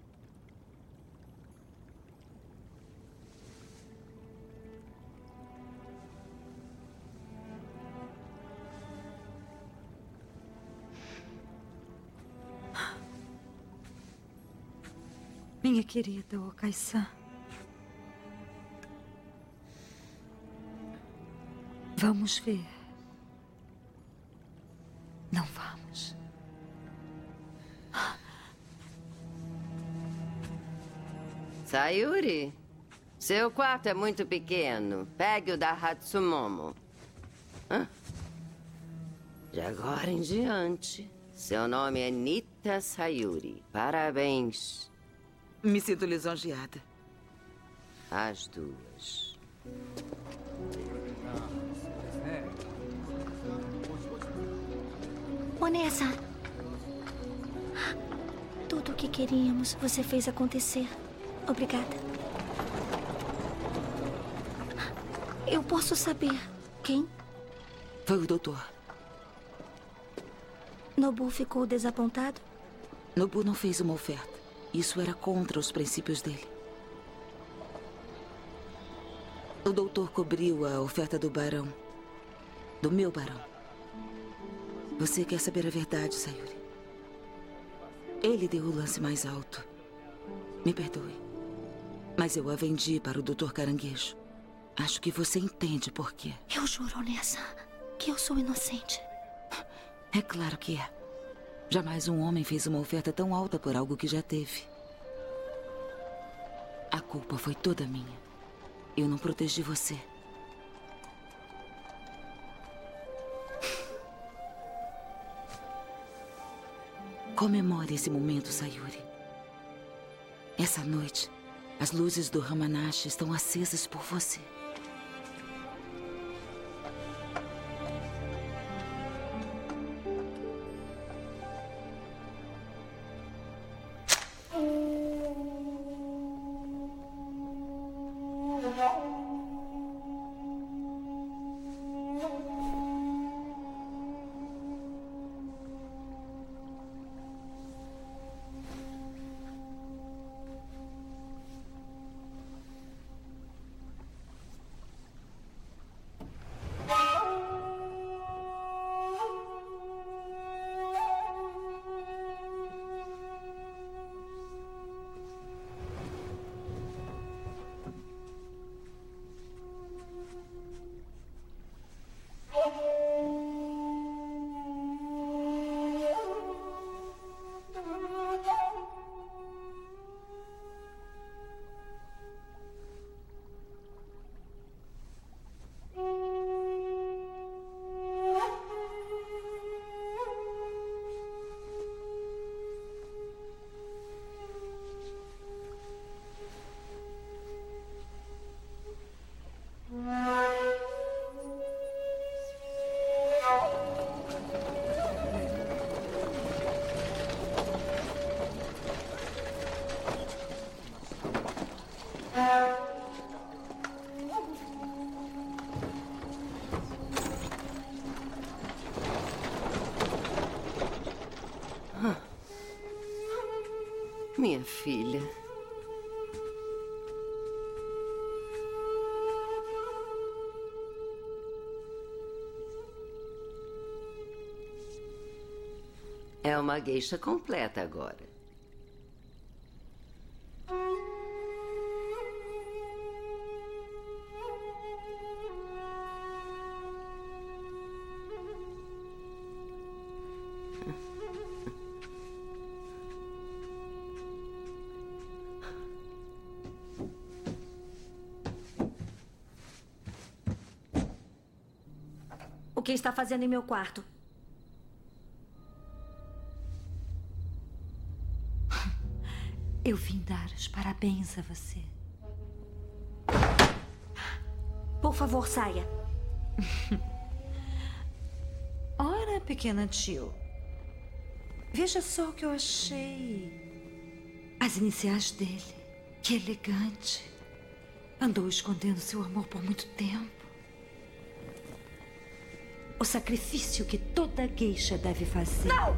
Minha querida Okai-san. Vamos ver. Não vamos. Sayuri, seu quarto é muito pequeno. Pegue o da Hatsumomo. De agora em diante, seu nome é Nita Sayuri. Parabéns. Me sinto lisonjeada. As duas. Onessa, tudo o que queríamos, você fez acontecer. Obrigada. Eu posso saber quem? Foi o doutor. Nobu ficou desapontado? Nobu não fez uma oferta. Isso era contra os princípios dele. O doutor cobriu a oferta do barão. Do meu barão. Você quer saber a verdade, Sayuri? Ele deu o lance mais alto. Me perdoe. Mas eu a vendi para o Dr. Caranguejo. Acho que você entende por quê. Eu juro, Onessa, que eu sou inocente. É claro que é. Jamais um homem fez uma oferta tão alta por algo que já teve. A culpa foi toda minha. Eu não protegi você. Comemore esse momento, Sayuri. Essa noite, as luzes do Hamanashi estão acesas por você. filha. É uma geisha completa agora. O que está fazendo em meu quarto? Eu vim dar os parabéns a você. Por favor, saia. Ora, pequena tio. Veja só o que eu achei. As iniciais dele. Que elegante. Andou escondendo seu amor por muito tempo. O sacrifício que toda geisha deve fazer. Não!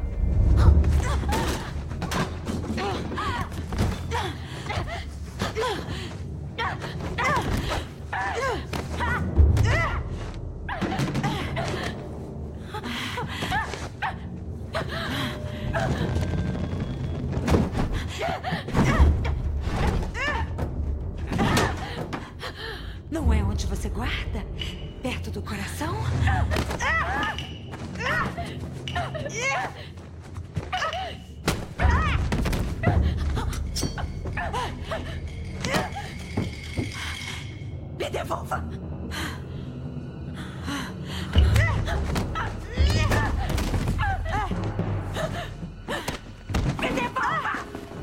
Não é onde você guarda? Perto do coração? Me devolva! Me devolva!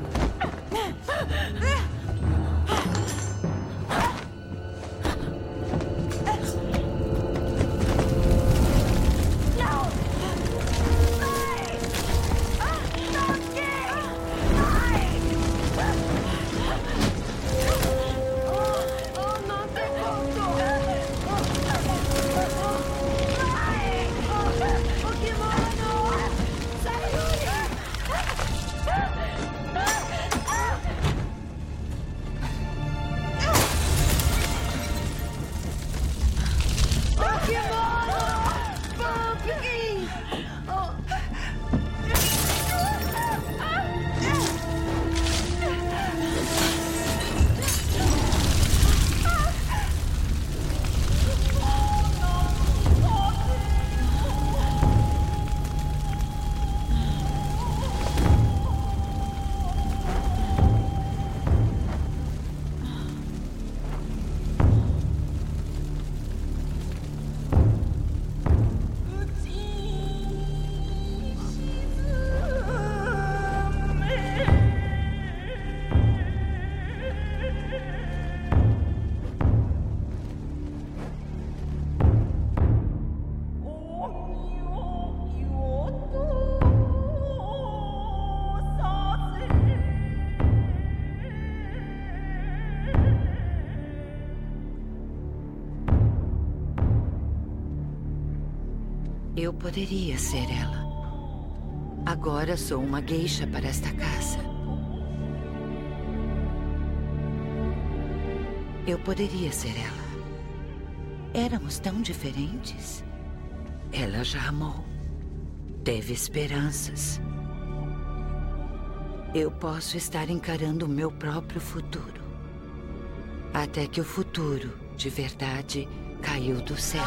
Eu poderia ser ela. Agora sou uma geisha para esta casa. Eu poderia ser ela. Éramos tão diferentes. Ela já amou. Teve esperanças. Eu posso estar encarando o meu próprio futuro. Até que o futuro, de verdade, caiu do céu.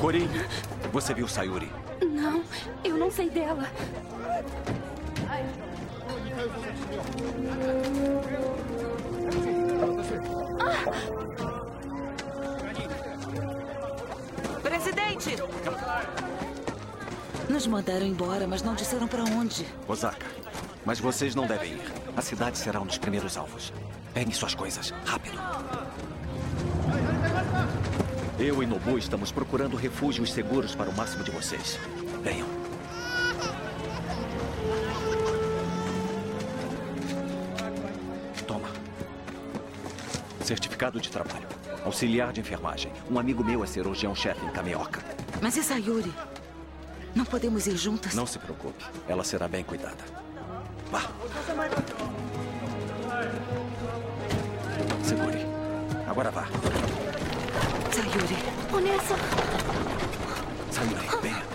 Corin, você viu Sayuri? Não, eu não sei dela. Presidente! Nos mandaram embora, mas não disseram para onde. Osaka, mas vocês não devem ir. A cidade será um dos primeiros alvos. Peguem suas coisas, rápido. Eu e Nobu estamos procurando refúgios seguros para o máximo de vocês. Venham. Toma. Certificado de trabalho. Auxiliar de enfermagem. Um amigo meu é cirurgião-chefe em Kameoka. Mas e Sayuri? Não podemos ir juntas? Não se preocupe. Ela será bem cuidada. Vá. Segure. Agora vá. Sayuri. Onessa. Sayuri, venha.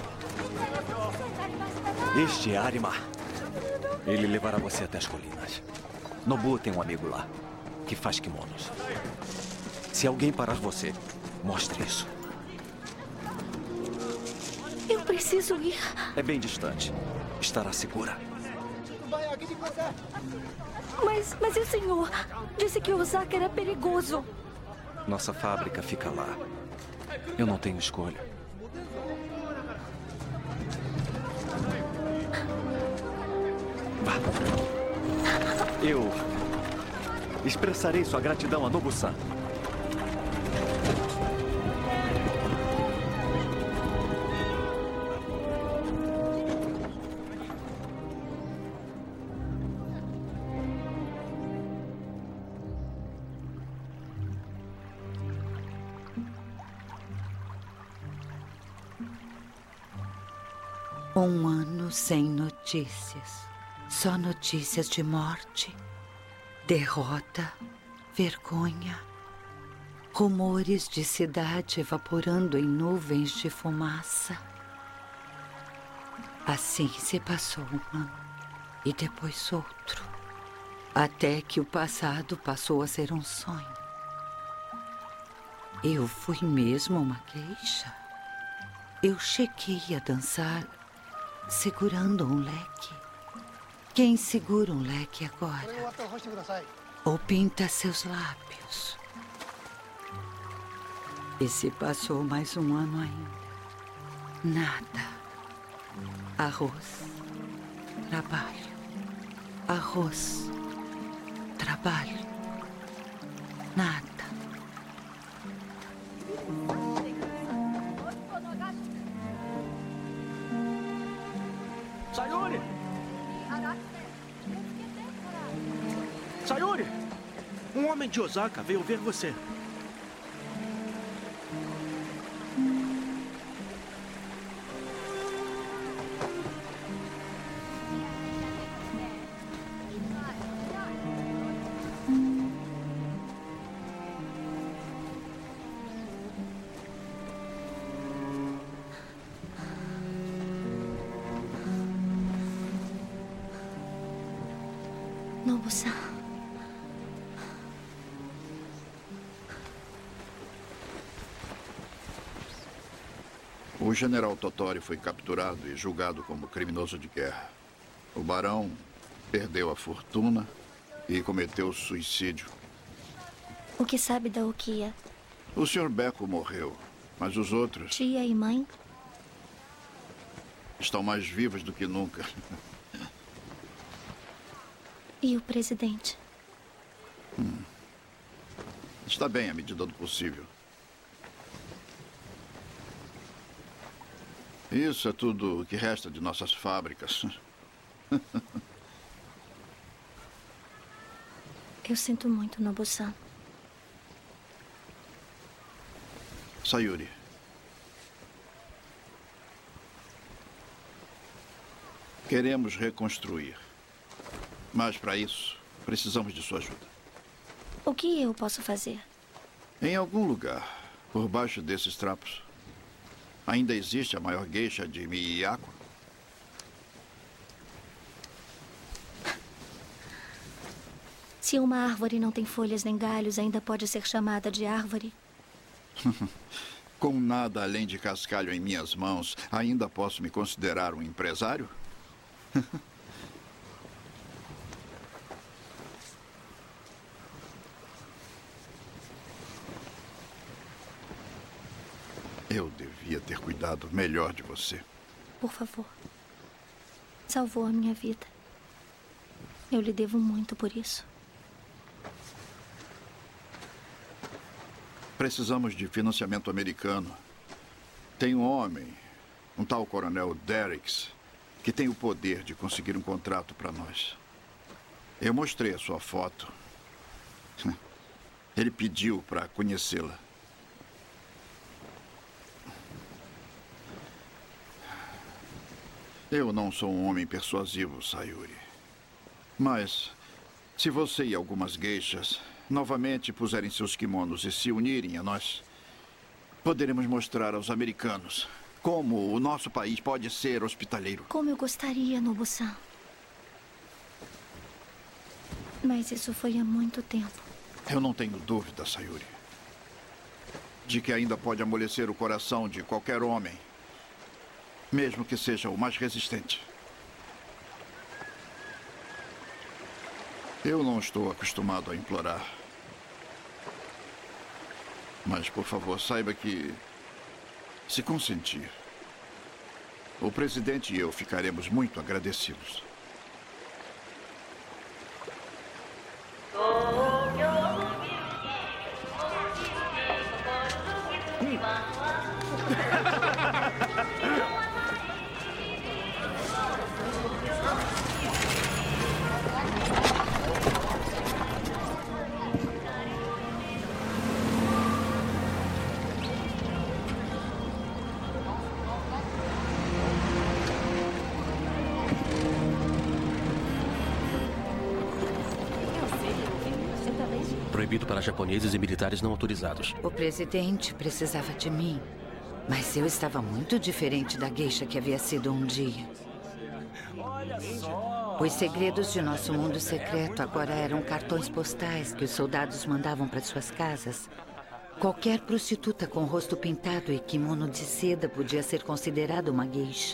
Este é Arima. Ele levará você até as colinas. Nobu tem um amigo lá, que faz kimonos. Se alguém parar você, mostre isso. Eu preciso ir. É bem distante. Estará segura. Mas o senhor disse que Osaka era perigoso. Nossa fábrica fica lá. Eu não tenho escolha. Vá. Eu expressarei sua gratidão a Nobu-san. Um ano sem notícias. Só notícias de morte, derrota, vergonha. Rumores de cidade evaporando em nuvens de fumaça. Assim se passou um ano e depois outro. Até que o passado passou a ser um sonho. Eu fui mesmo uma geisha. Eu cheguei a dançar segurando um leque. Quem segura um leque agora? Ou pinta seus lábios? E se passou mais um ano ainda? Nada. Arroz, trabalho. Arroz, trabalho. Nada. Sayuri! Sayuri! Um homem de Osaka veio ver você. Nobu-san. O general Tottori foi capturado e julgado como criminoso de guerra. O barão perdeu a fortuna e cometeu suicídio. O que sabe da Ukiya? O Sr. Beko morreu, mas os outros Tia e mãe? estão mais vivos do que nunca. E o presidente? Está bem à medida do possível. Isso é tudo o que resta de nossas fábricas. Eu sinto muito, Nobu-san. Sayuri. Queremos reconstruir. Mas para isso, precisamos de sua ajuda. O que eu posso fazer? Em algum lugar, por baixo desses trapos, ainda existe a maior geisha de Miyako? Se uma árvore não tem folhas nem galhos, ainda pode ser chamada de árvore? Com nada além de cascalho em minhas mãos, ainda posso me considerar um empresário? Eu devia ter cuidado melhor de você. Por favor. Salvou a minha vida. Eu lhe devo muito por isso. Precisamos de financiamento americano. Tem um homem, um tal coronel Derricks, que tem o poder de conseguir um contrato para nós. Eu mostrei a sua foto. Ele pediu para conhecê-la. Eu não sou um homem persuasivo, Sayuri. Mas, se você e algumas geishas novamente puserem seus kimonos e se unirem a nós, poderemos mostrar aos americanos como o nosso país pode ser hospitaleiro. Como eu gostaria, Nobu-san. Mas isso foi há muito tempo. Eu não tenho dúvida, Sayuri, de que ainda pode amolecer o coração de qualquer homem, mesmo que seja o mais resistente. Eu não estou acostumado a implorar. Mas, por favor, saiba que, se consentir, o presidente e eu ficaremos muito agradecidos. Proibido para japoneses e militares não autorizados. O presidente precisava de mim, mas eu estava muito diferente da geisha que havia sido um dia. Os segredos de nosso mundo secreto agora eram cartões postais que os soldados mandavam para suas casas. Qualquer prostituta com rosto pintado e kimono de seda podia ser considerada uma geisha.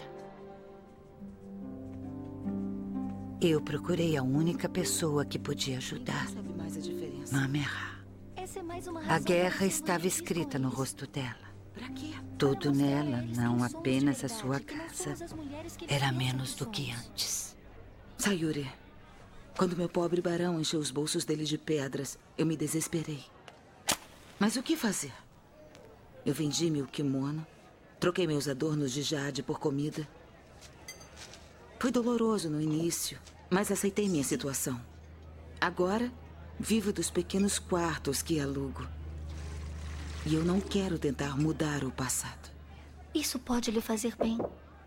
Eu procurei a única pessoa que podia ajudar. Mamerra. A guerra estava escrita no rosto dela. Tudo nela, não apenas a sua casa, era menos do que antes. Sayuri, quando meu pobre barão encheu os bolsos dele de pedras, eu me desesperei. Mas o que fazer? Eu vendi meu kimono, troquei meus adornos de jade por comida. Foi doloroso no início, mas aceitei minha situação. Agora, vivo dos pequenos quartos que alugo. E eu não quero tentar mudar o passado. Isso pode lhe fazer bem.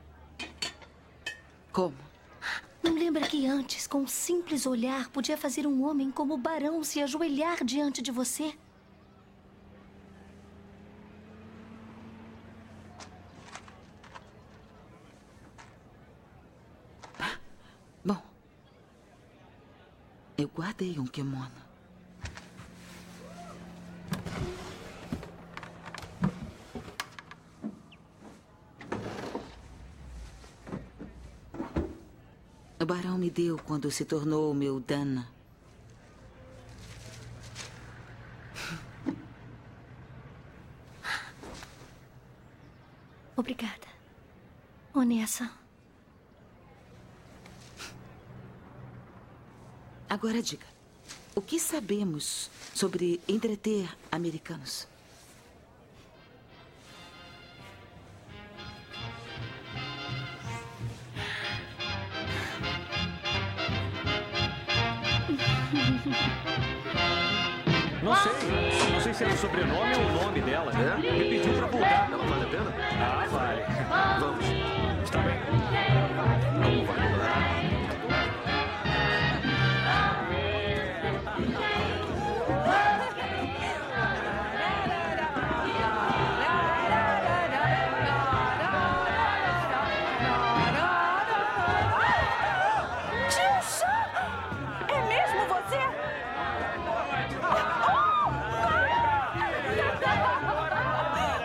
Como? Não lembra que antes, com um simples olhar, podia fazer um homem como o barão se ajoelhar diante de você? Bom, eu guardei um kimono. O barão me deu quando se tornou o meu Dana. Obrigada, Onessa. Agora diga, o que sabemos sobre entreter americanos? Não sei se era o sobrenome ou o nome dela. Me pediu pra voltar. Ela vale a pena? Ah, vale. Vamos. Está bem. Como vai? É mesmo você?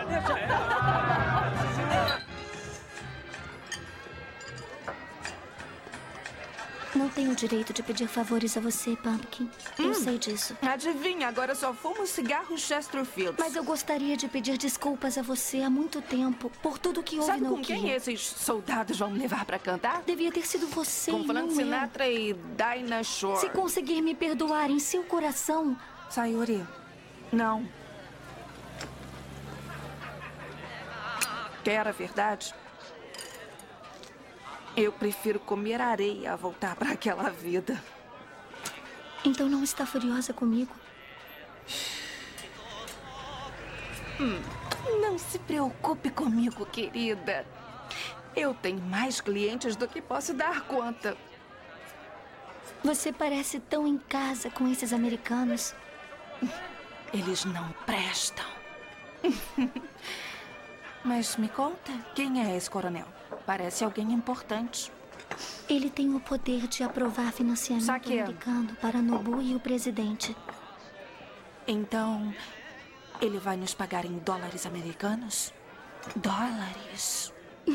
tenho o direito de pedir favores a você, Pumpkin. Eu sei disso. Adivinha, agora só fumo cigarros Chesterfield. Mas eu gostaria de pedir desculpas a você há muito tempo por tudo que houve Sabe no com quem esses soldados vão me levar pra cantar? Devia ter sido você, Com Frank não Sinatra e Dinah Shore. Se conseguir me perdoar em seu coração... Sayuri, não. Quer a verdade? Eu prefiro comer areia a voltar para aquela vida. Então não está furiosa comigo? Não se preocupe comigo, querida. Eu tenho mais clientes do que posso dar conta. Você parece tão em casa com esses americanos. Eles não prestam. Mas me conta, quem é esse coronel? Parece alguém importante. Ele tem o poder de aprovar financiamento americano para Nobu e o presidente. Então, ele vai nos pagar em dólares americanos? Dólares?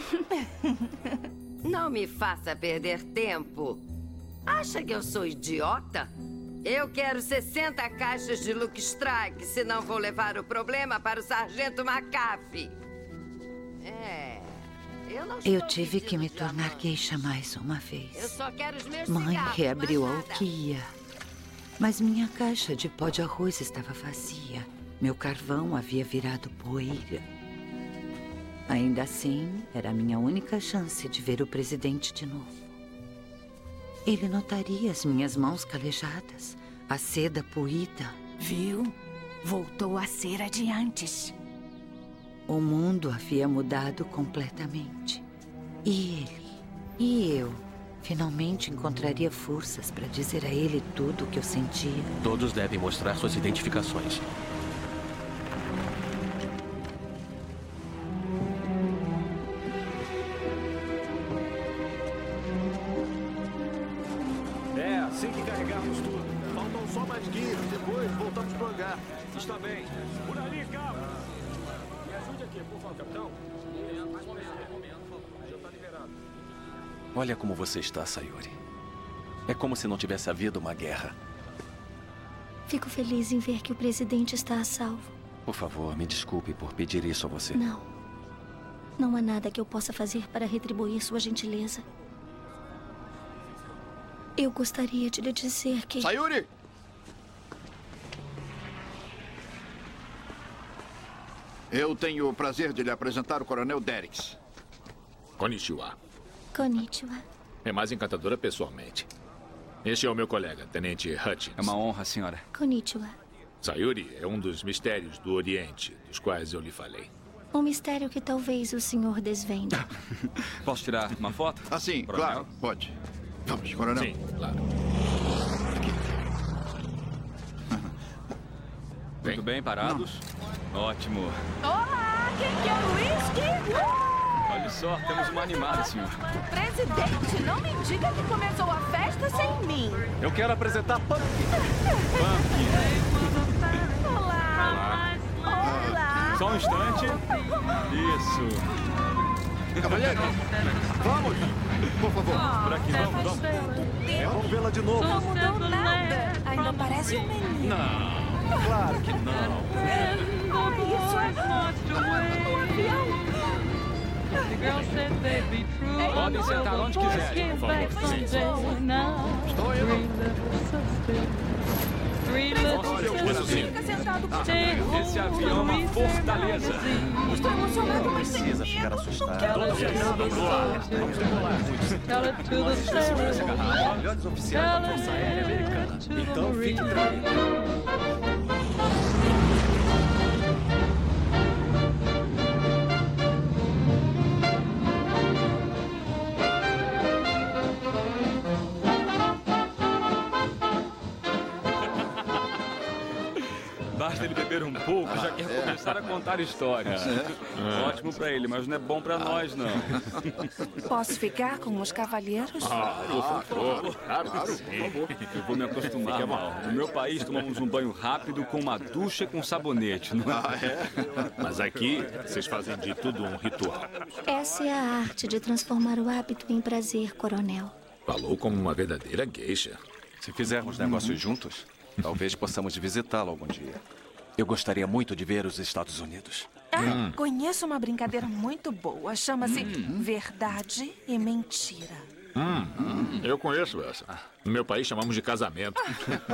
Não me faça perder tempo. Acha que eu sou idiota? Eu quero 60 caixas de Luke Strike, senão vou levar o problema para o Sargento McAfee. Eu tive que me tornar geisha mais uma vez. Eu só quero os meus Mãe cigarros, reabriu a mais nada. alquia. Mas minha caixa de pó de arroz estava vazia. Meu carvão havia virado poeira. Ainda assim, era a minha única chance de ver o presidente de novo. Ele notaria as minhas mãos calejadas, a seda poída. Viu? Voltou a ser a de antes. O mundo havia mudado completamente. E ele, e eu, finalmente encontraria forças para dizer a ele tudo o que eu sentia. Todos devem mostrar suas identificações. É, assim que carregarmos tudo. Faltam só mais guias. Depois voltamos pro hangar. Está bem. Por ali, cabo. Me ajude aqui, por favor, capitão. Já está liberado. Olha como você está, Sayuri. É como se não tivesse havido uma guerra. Fico feliz em ver que o presidente está a salvo. Por favor, me desculpe por pedir isso a você. Não. Não há nada que eu possa fazer para retribuir sua gentileza. Eu gostaria de lhe dizer que... Sayuri! Eu tenho o prazer de lhe apresentar o Coronel Derricks. Konnichiwa. Konnichiwa. É mais encantadora pessoalmente. Este é o meu colega, Tenente Hutchins. É uma honra, senhora. Konnichiwa. Sayuri é um dos mistérios do Oriente, dos quais eu lhe falei. Um mistério que talvez o senhor desvende. Posso tirar uma foto? Ah, sim, Coronel? claro, pode. Vamos, Coronel. Sim, claro. Muito bem, parados? Ótimo. Olá, quem quer uísque? Olha só, temos uma animada, senhor. Presidente, não me diga que começou a festa sem mim. Eu quero apresentar Pumpkin. Olá. Olá. Só um instante. Isso. Cavalheiro, vamos! Por favor. Por aqui, vamos. Vamos vê-la de novo. Não mudou nada. Ainda parece um menino. Não, claro que não. Isso é um avião. Podem sentar onde quiserem, por favor. Estou indo. Fica sentado por favor. Esse avião é uma fortaleza. Estou emocionado, mas sem Precisa ficar medo. assustado. Vamos decolar. Segura essa garrafa. Melhores oficiais da Força Aérea Americana. Então fique tranquilo. Basta ele beber um pouco, já quer começar a contar histórias. Ótimo pra ele, mas não é bom pra nós, não. Posso ficar com os cavalheiros? Por favor. Claro, eu vou me acostumar, mal. No meu país, tomamos um banho rápido com uma ducha e com sabonete, não é? Mas aqui, vocês fazem de tudo um ritual. Essa é a arte de transformar o hábito em prazer, coronel. Falou como uma verdadeira geisha. Se fizermos negócios juntos, talvez possamos visitá-lo algum dia. Eu gostaria muito de ver os Estados Unidos. Conheço uma brincadeira muito boa. Chama-se Verdade e Mentira. Eu conheço essa. No meu país chamamos de casamento.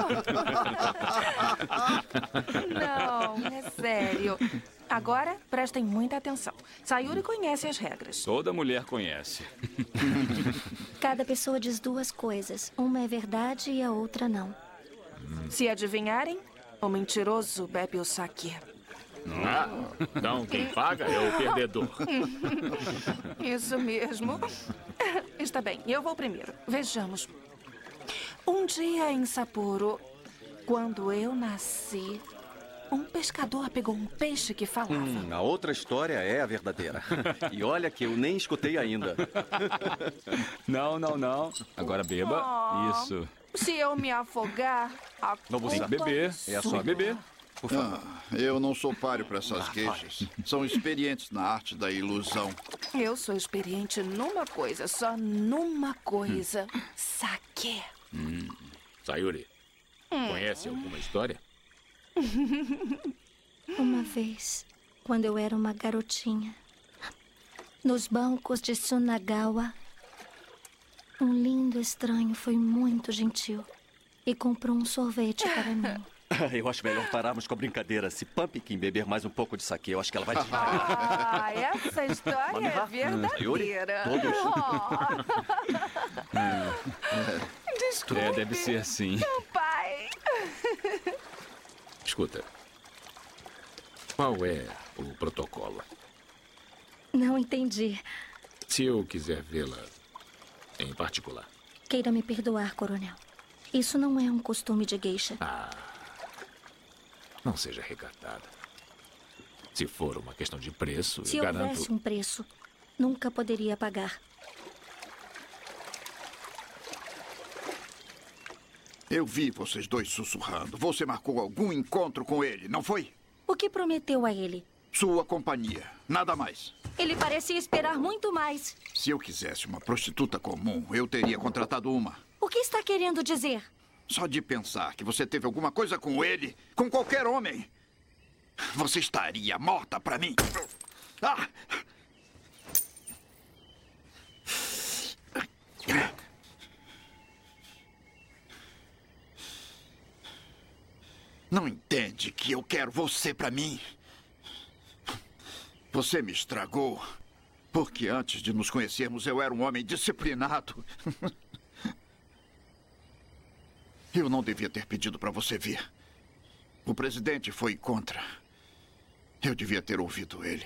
Não, é sério. Agora, prestem muita atenção. Sayuri conhece as regras. Toda mulher conhece. Cada pessoa diz duas coisas. Uma é verdade e a outra não. Se adivinharem, o mentiroso bebe o saque. Então quem paga é o perdedor. Isso mesmo. Está bem, eu vou primeiro. Vejamos. Um dia em Sapporo, quando eu nasci, um pescador pegou um peixe que falava. A outra história é a verdadeira. E olha que eu nem escutei ainda. Não. Agora beba. Isso. Se eu me afogar, Tem que beber. É só beber. Por favor. Eu não sou páreo para essas queixas. São experientes na arte da ilusão. Eu sou experiente numa coisa, só numa coisa. Saque. Sayuri, conhece alguma história? Uma vez, quando eu era uma garotinha, nos bancos de Sunagawa, um lindo estranho foi muito gentil e comprou um sorvete para mim. Eu acho melhor pararmos com a brincadeira. Se Pumpkin beber mais um pouco de saquê, eu acho que ela vai desmaiar. Essa história é verdadeira. Desculpe. Deve ser assim. Meu pai. Escuta. Qual é o protocolo? Não entendi. Se eu quiser vê-la em particular. Queira me perdoar, coronel. Isso não é um costume de geisha. Não seja recatada. Se for uma questão de preço, Se eu garanto... houvesse um preço, nunca poderia pagar. Eu vi vocês dois sussurrando. Você marcou algum encontro com ele, não foi? O que prometeu a ele? Sua companhia. Nada mais. Ele parecia esperar muito mais. Se eu quisesse uma prostituta comum, eu teria contratado uma. O que está querendo dizer? Só de pensar que você teve alguma coisa com ele, com qualquer homem, você estaria morta pra mim. Não entende que eu quero você pra mim? Você me estragou, porque antes de nos conhecermos eu era um homem disciplinado. Eu não devia ter pedido para você vir. O presidente foi contra. Eu devia ter ouvido ele.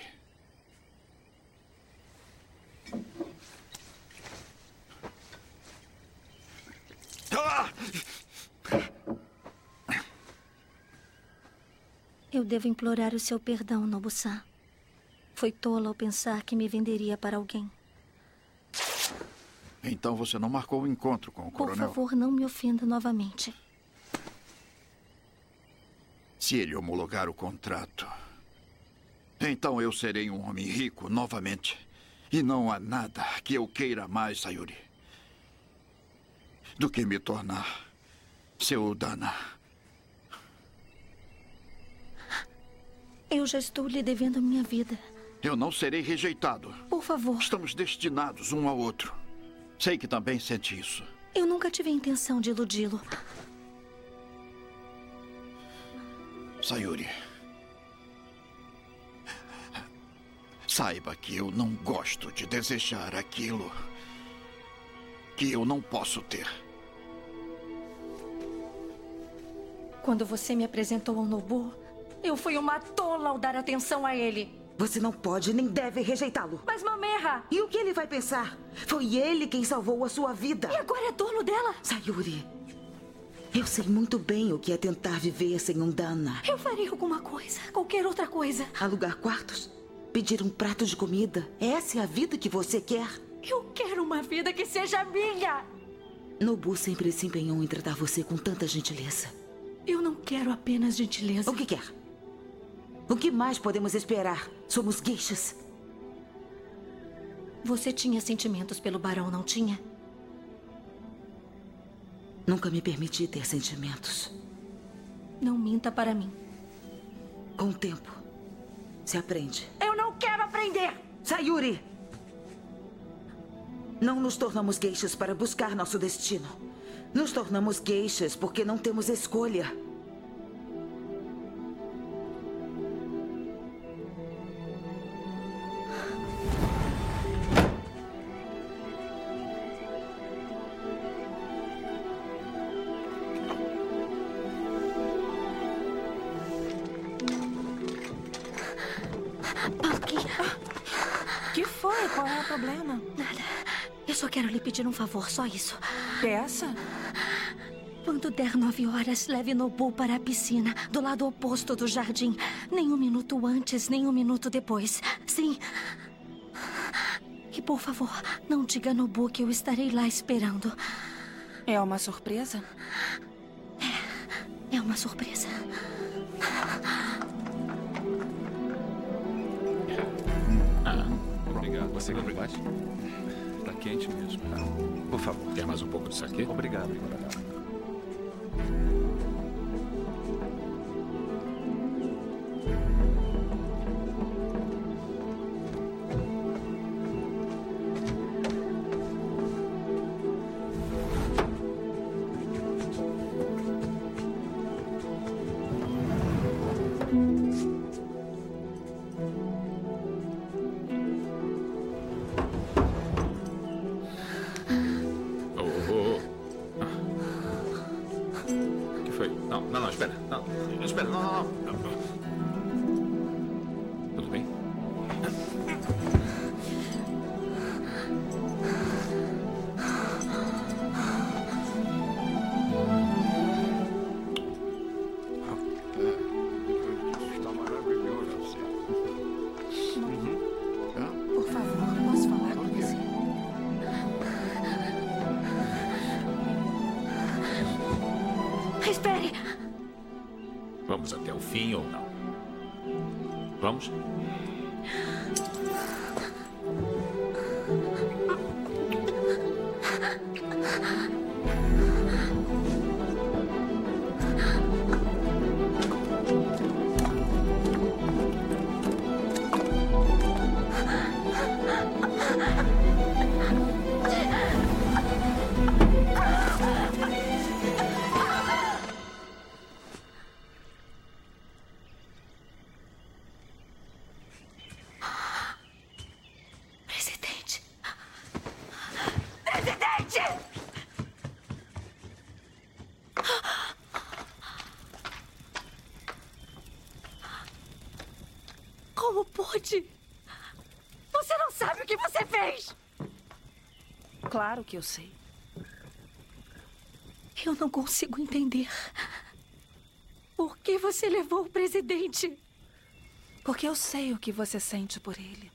Eu devo implorar o seu perdão, Nobu-san. Foi tola ao pensar que me venderia para alguém. Então você não marcou o encontro com o Por coronel? favor, não me ofenda novamente. Se ele homologar o contrato, então eu serei um homem rico novamente. E não há nada que eu queira mais, Sayuri, do que me tornar seu Dana. Eu já estou lhe devendo a minha vida. Eu não serei rejeitado. Por favor. Estamos destinados um ao outro. Sei que também sente isso. Eu nunca tive a intenção de iludi-lo. Sayuri, saiba que eu não gosto de desejar aquilo que eu não posso ter. Quando você me apresentou ao Nobu, eu fui uma tola ao dar atenção a ele. Você não pode nem deve rejeitá-lo. Mas, Mamerra... E o que ele vai pensar? Foi ele quem salvou a sua vida. E agora é dono dela? Sayuri, eu sei muito bem o que é tentar viver sem um Dana. Eu faria alguma coisa, qualquer outra coisa. Alugar quartos? Pedir um prato de comida? Essa é a vida que você quer? Eu quero uma vida que seja minha. Nobu sempre se empenhou em tratar você com tanta gentileza. Eu não quero apenas gentileza. O que quer? O que mais podemos esperar? Somos geishas. Você tinha sentimentos pelo barão, não tinha? Nunca me permiti ter sentimentos. Não minta para mim. Com o tempo, se aprende. Eu não quero aprender! Sayuri! Não nos tornamos geishas para buscar nosso destino. Nos tornamos geishas porque não temos escolha. Que foi? Qual é o problema? Nada. Eu só quero lhe pedir um favor, só isso. Peça? Quando der 9 horas, leve Nobu para a piscina, do lado oposto do jardim. Nem um minuto antes, nem um minuto depois. Sim. E, por favor, não diga a Nobu que eu estarei lá esperando. É uma surpresa? É uma surpresa. Obrigado. Você quer mais? Tá quente mesmo. Por favor. Quer mais um pouco disso aqui? Obrigado. Não, espera. Não, espera, não. Tudo bem? Está maravilhoso. Por favor, posso falar com você? Espere! Vamos até o fim ou não? Vamos? Presidente! Presidente! Como pôde? Você não sabe o que você fez! Claro que eu sei. Eu não consigo entender. Por que você levou o presidente? Porque eu sei o que você sente por ele.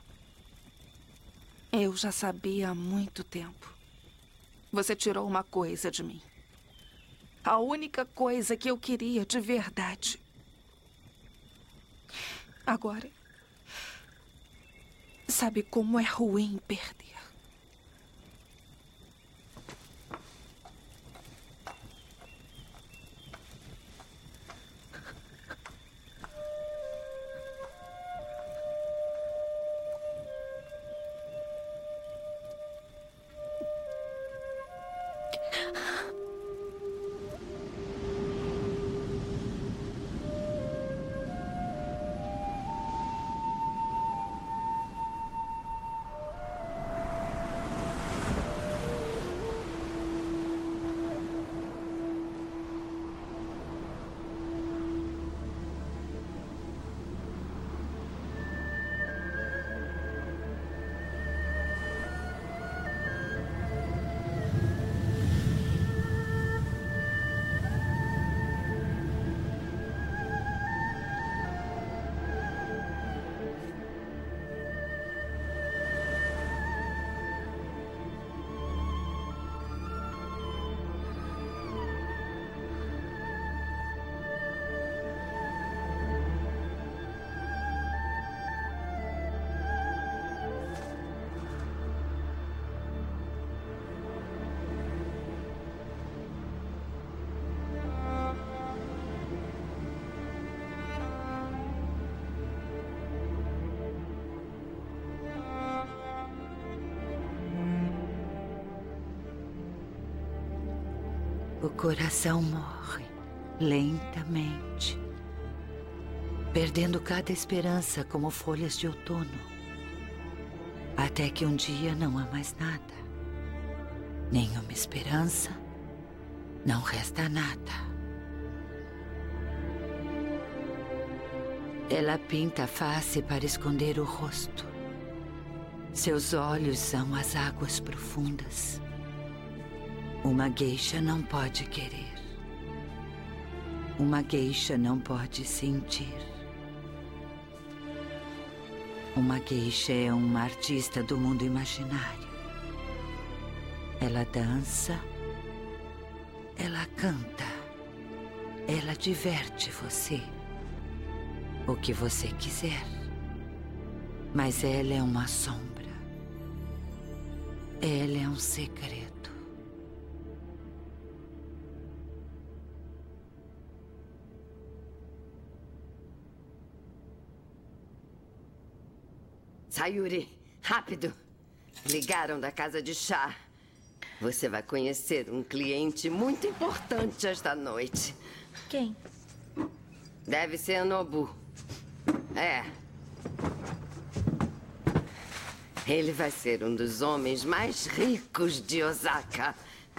Eu já sabia há muito tempo. Você tirou uma coisa de mim. A única coisa que eu queria de verdade. Agora, sabe como é ruim perder. O coração morre lentamente, perdendo cada esperança como folhas de outono, até que um dia não há mais nada. Nenhuma esperança, não resta nada. Ela pinta a face para esconder o rosto. Seus olhos são as águas profundas. Uma geisha não pode querer. Uma geisha não pode sentir. Uma geisha é uma artista do mundo imaginário. Ela dança, ela canta, ela diverte você. O que você quiser. Mas ela é uma sombra. Ela é um segredo. Sayuri, rápido. Ligaram da casa de chá. Você vai conhecer um cliente muito importante esta noite. Quem? Deve ser a Nobu. É. Ele vai ser um dos homens mais ricos de Osaka.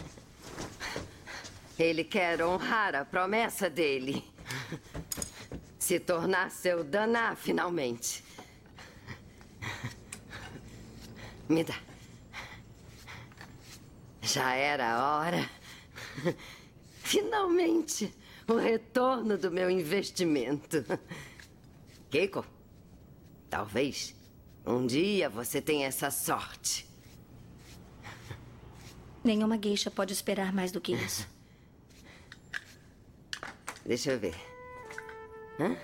Ele quer honrar a promessa dele. Se tornar seu Dana finalmente. Me dá. Já era a hora. Finalmente, o retorno do meu investimento. Keiko, talvez um dia você tenha essa sorte. Nenhuma geisha pode esperar mais do que isso. Deixa eu ver. Hã?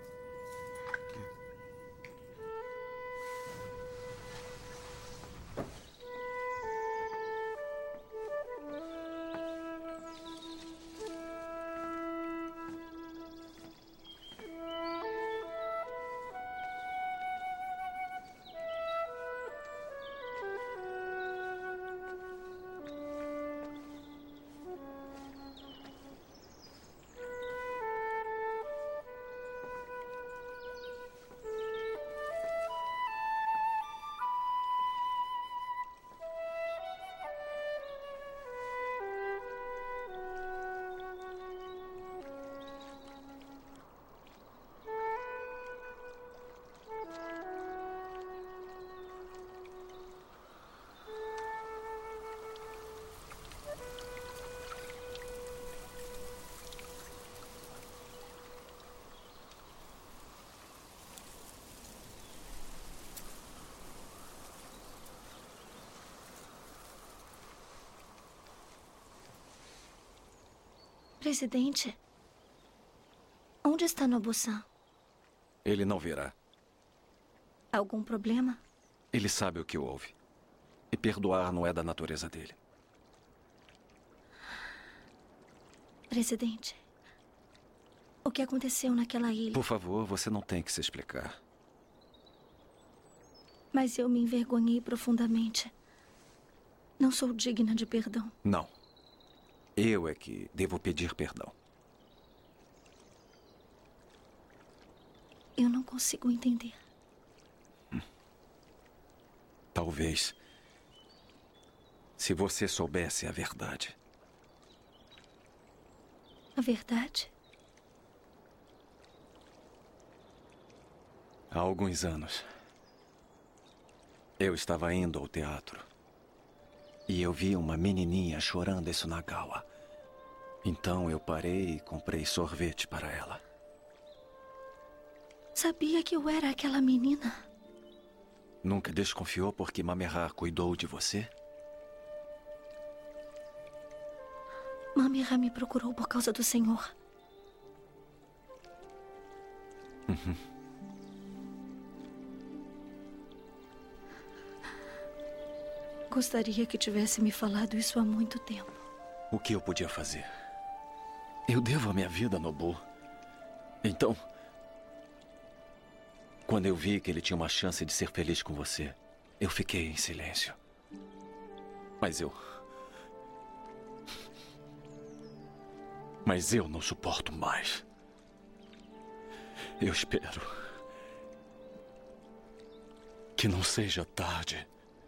Presidente, onde está Nobu-san? Ele não virá. Algum problema? Ele sabe o que houve. E perdoar não é da natureza dele. Presidente, o que aconteceu naquela ilha? Por favor, você não tem que se explicar. Mas eu me envergonhei profundamente. Não sou digna de perdão. Não. Eu é que devo pedir perdão. Eu não consigo entender. Talvez, se você soubesse a verdade. A verdade? Há alguns anos, eu estava indo ao teatro. E eu vi uma menininha chorando em Sunagawa. Então eu parei e comprei sorvete para ela. Sabia que eu era aquela menina? Nunca desconfiou porque Mamerha cuidou de você? Mamerha me procurou por causa do senhor. Uhum. Gostaria que tivesse me falado isso há muito tempo. O que eu podia fazer? Eu devo a minha vida a Nobu. Então, quando eu vi que ele tinha uma chance de ser feliz com você, eu fiquei em silêncio. Mas Mas eu não suporto mais. Eu espero que não seja tarde.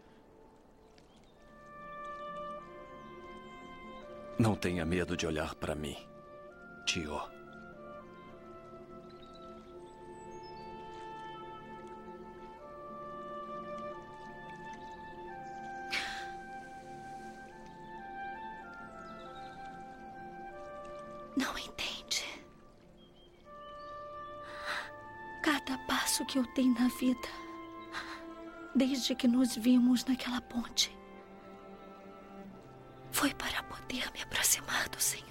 Não tenha medo de olhar para mim, tio. Não entende. Cada passo que eu dei na vida, desde que nos vimos naquela ponte, foi para poder me aproximar do Senhor.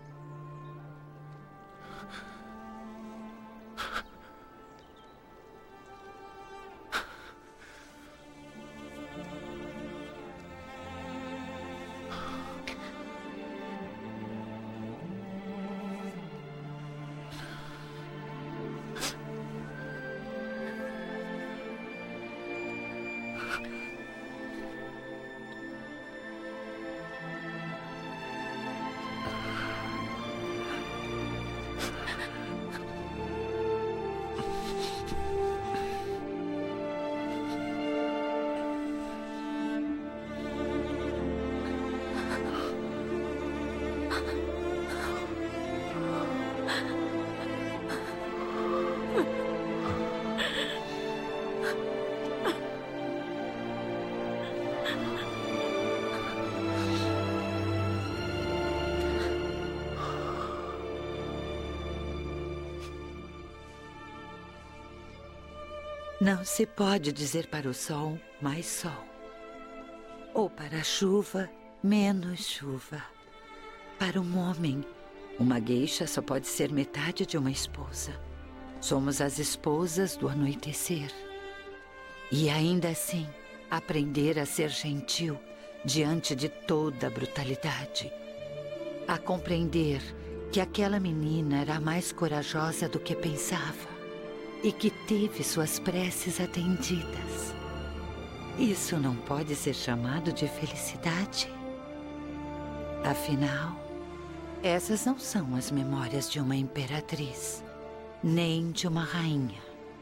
Não se pode dizer para o sol mais sol, ou para a chuva menos chuva. Para um homem, uma geisha só pode ser metade de uma esposa. Somos as esposas do anoitecer. E ainda assim, aprender a ser gentil diante de toda a brutalidade. A compreender que aquela menina era mais corajosa do que pensava. E que teve suas preces atendidas. Isso não pode ser chamado de felicidade. Afinal, essas não são as memórias de uma imperatriz, nem de uma rainha.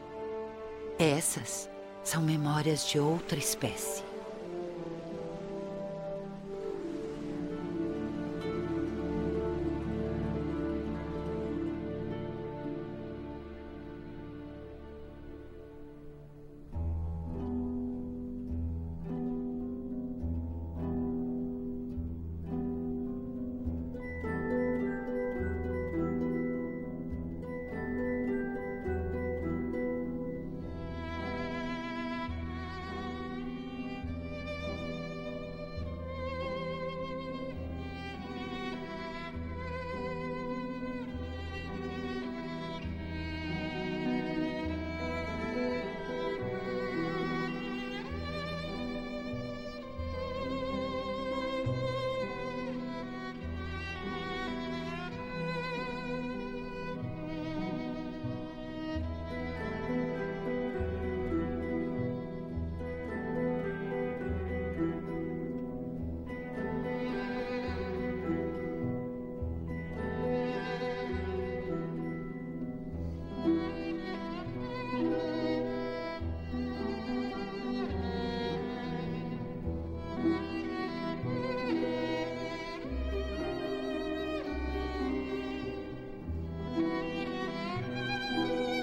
Essas são memórias de outra espécie.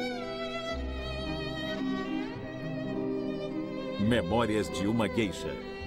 Memórias de uma Geisha.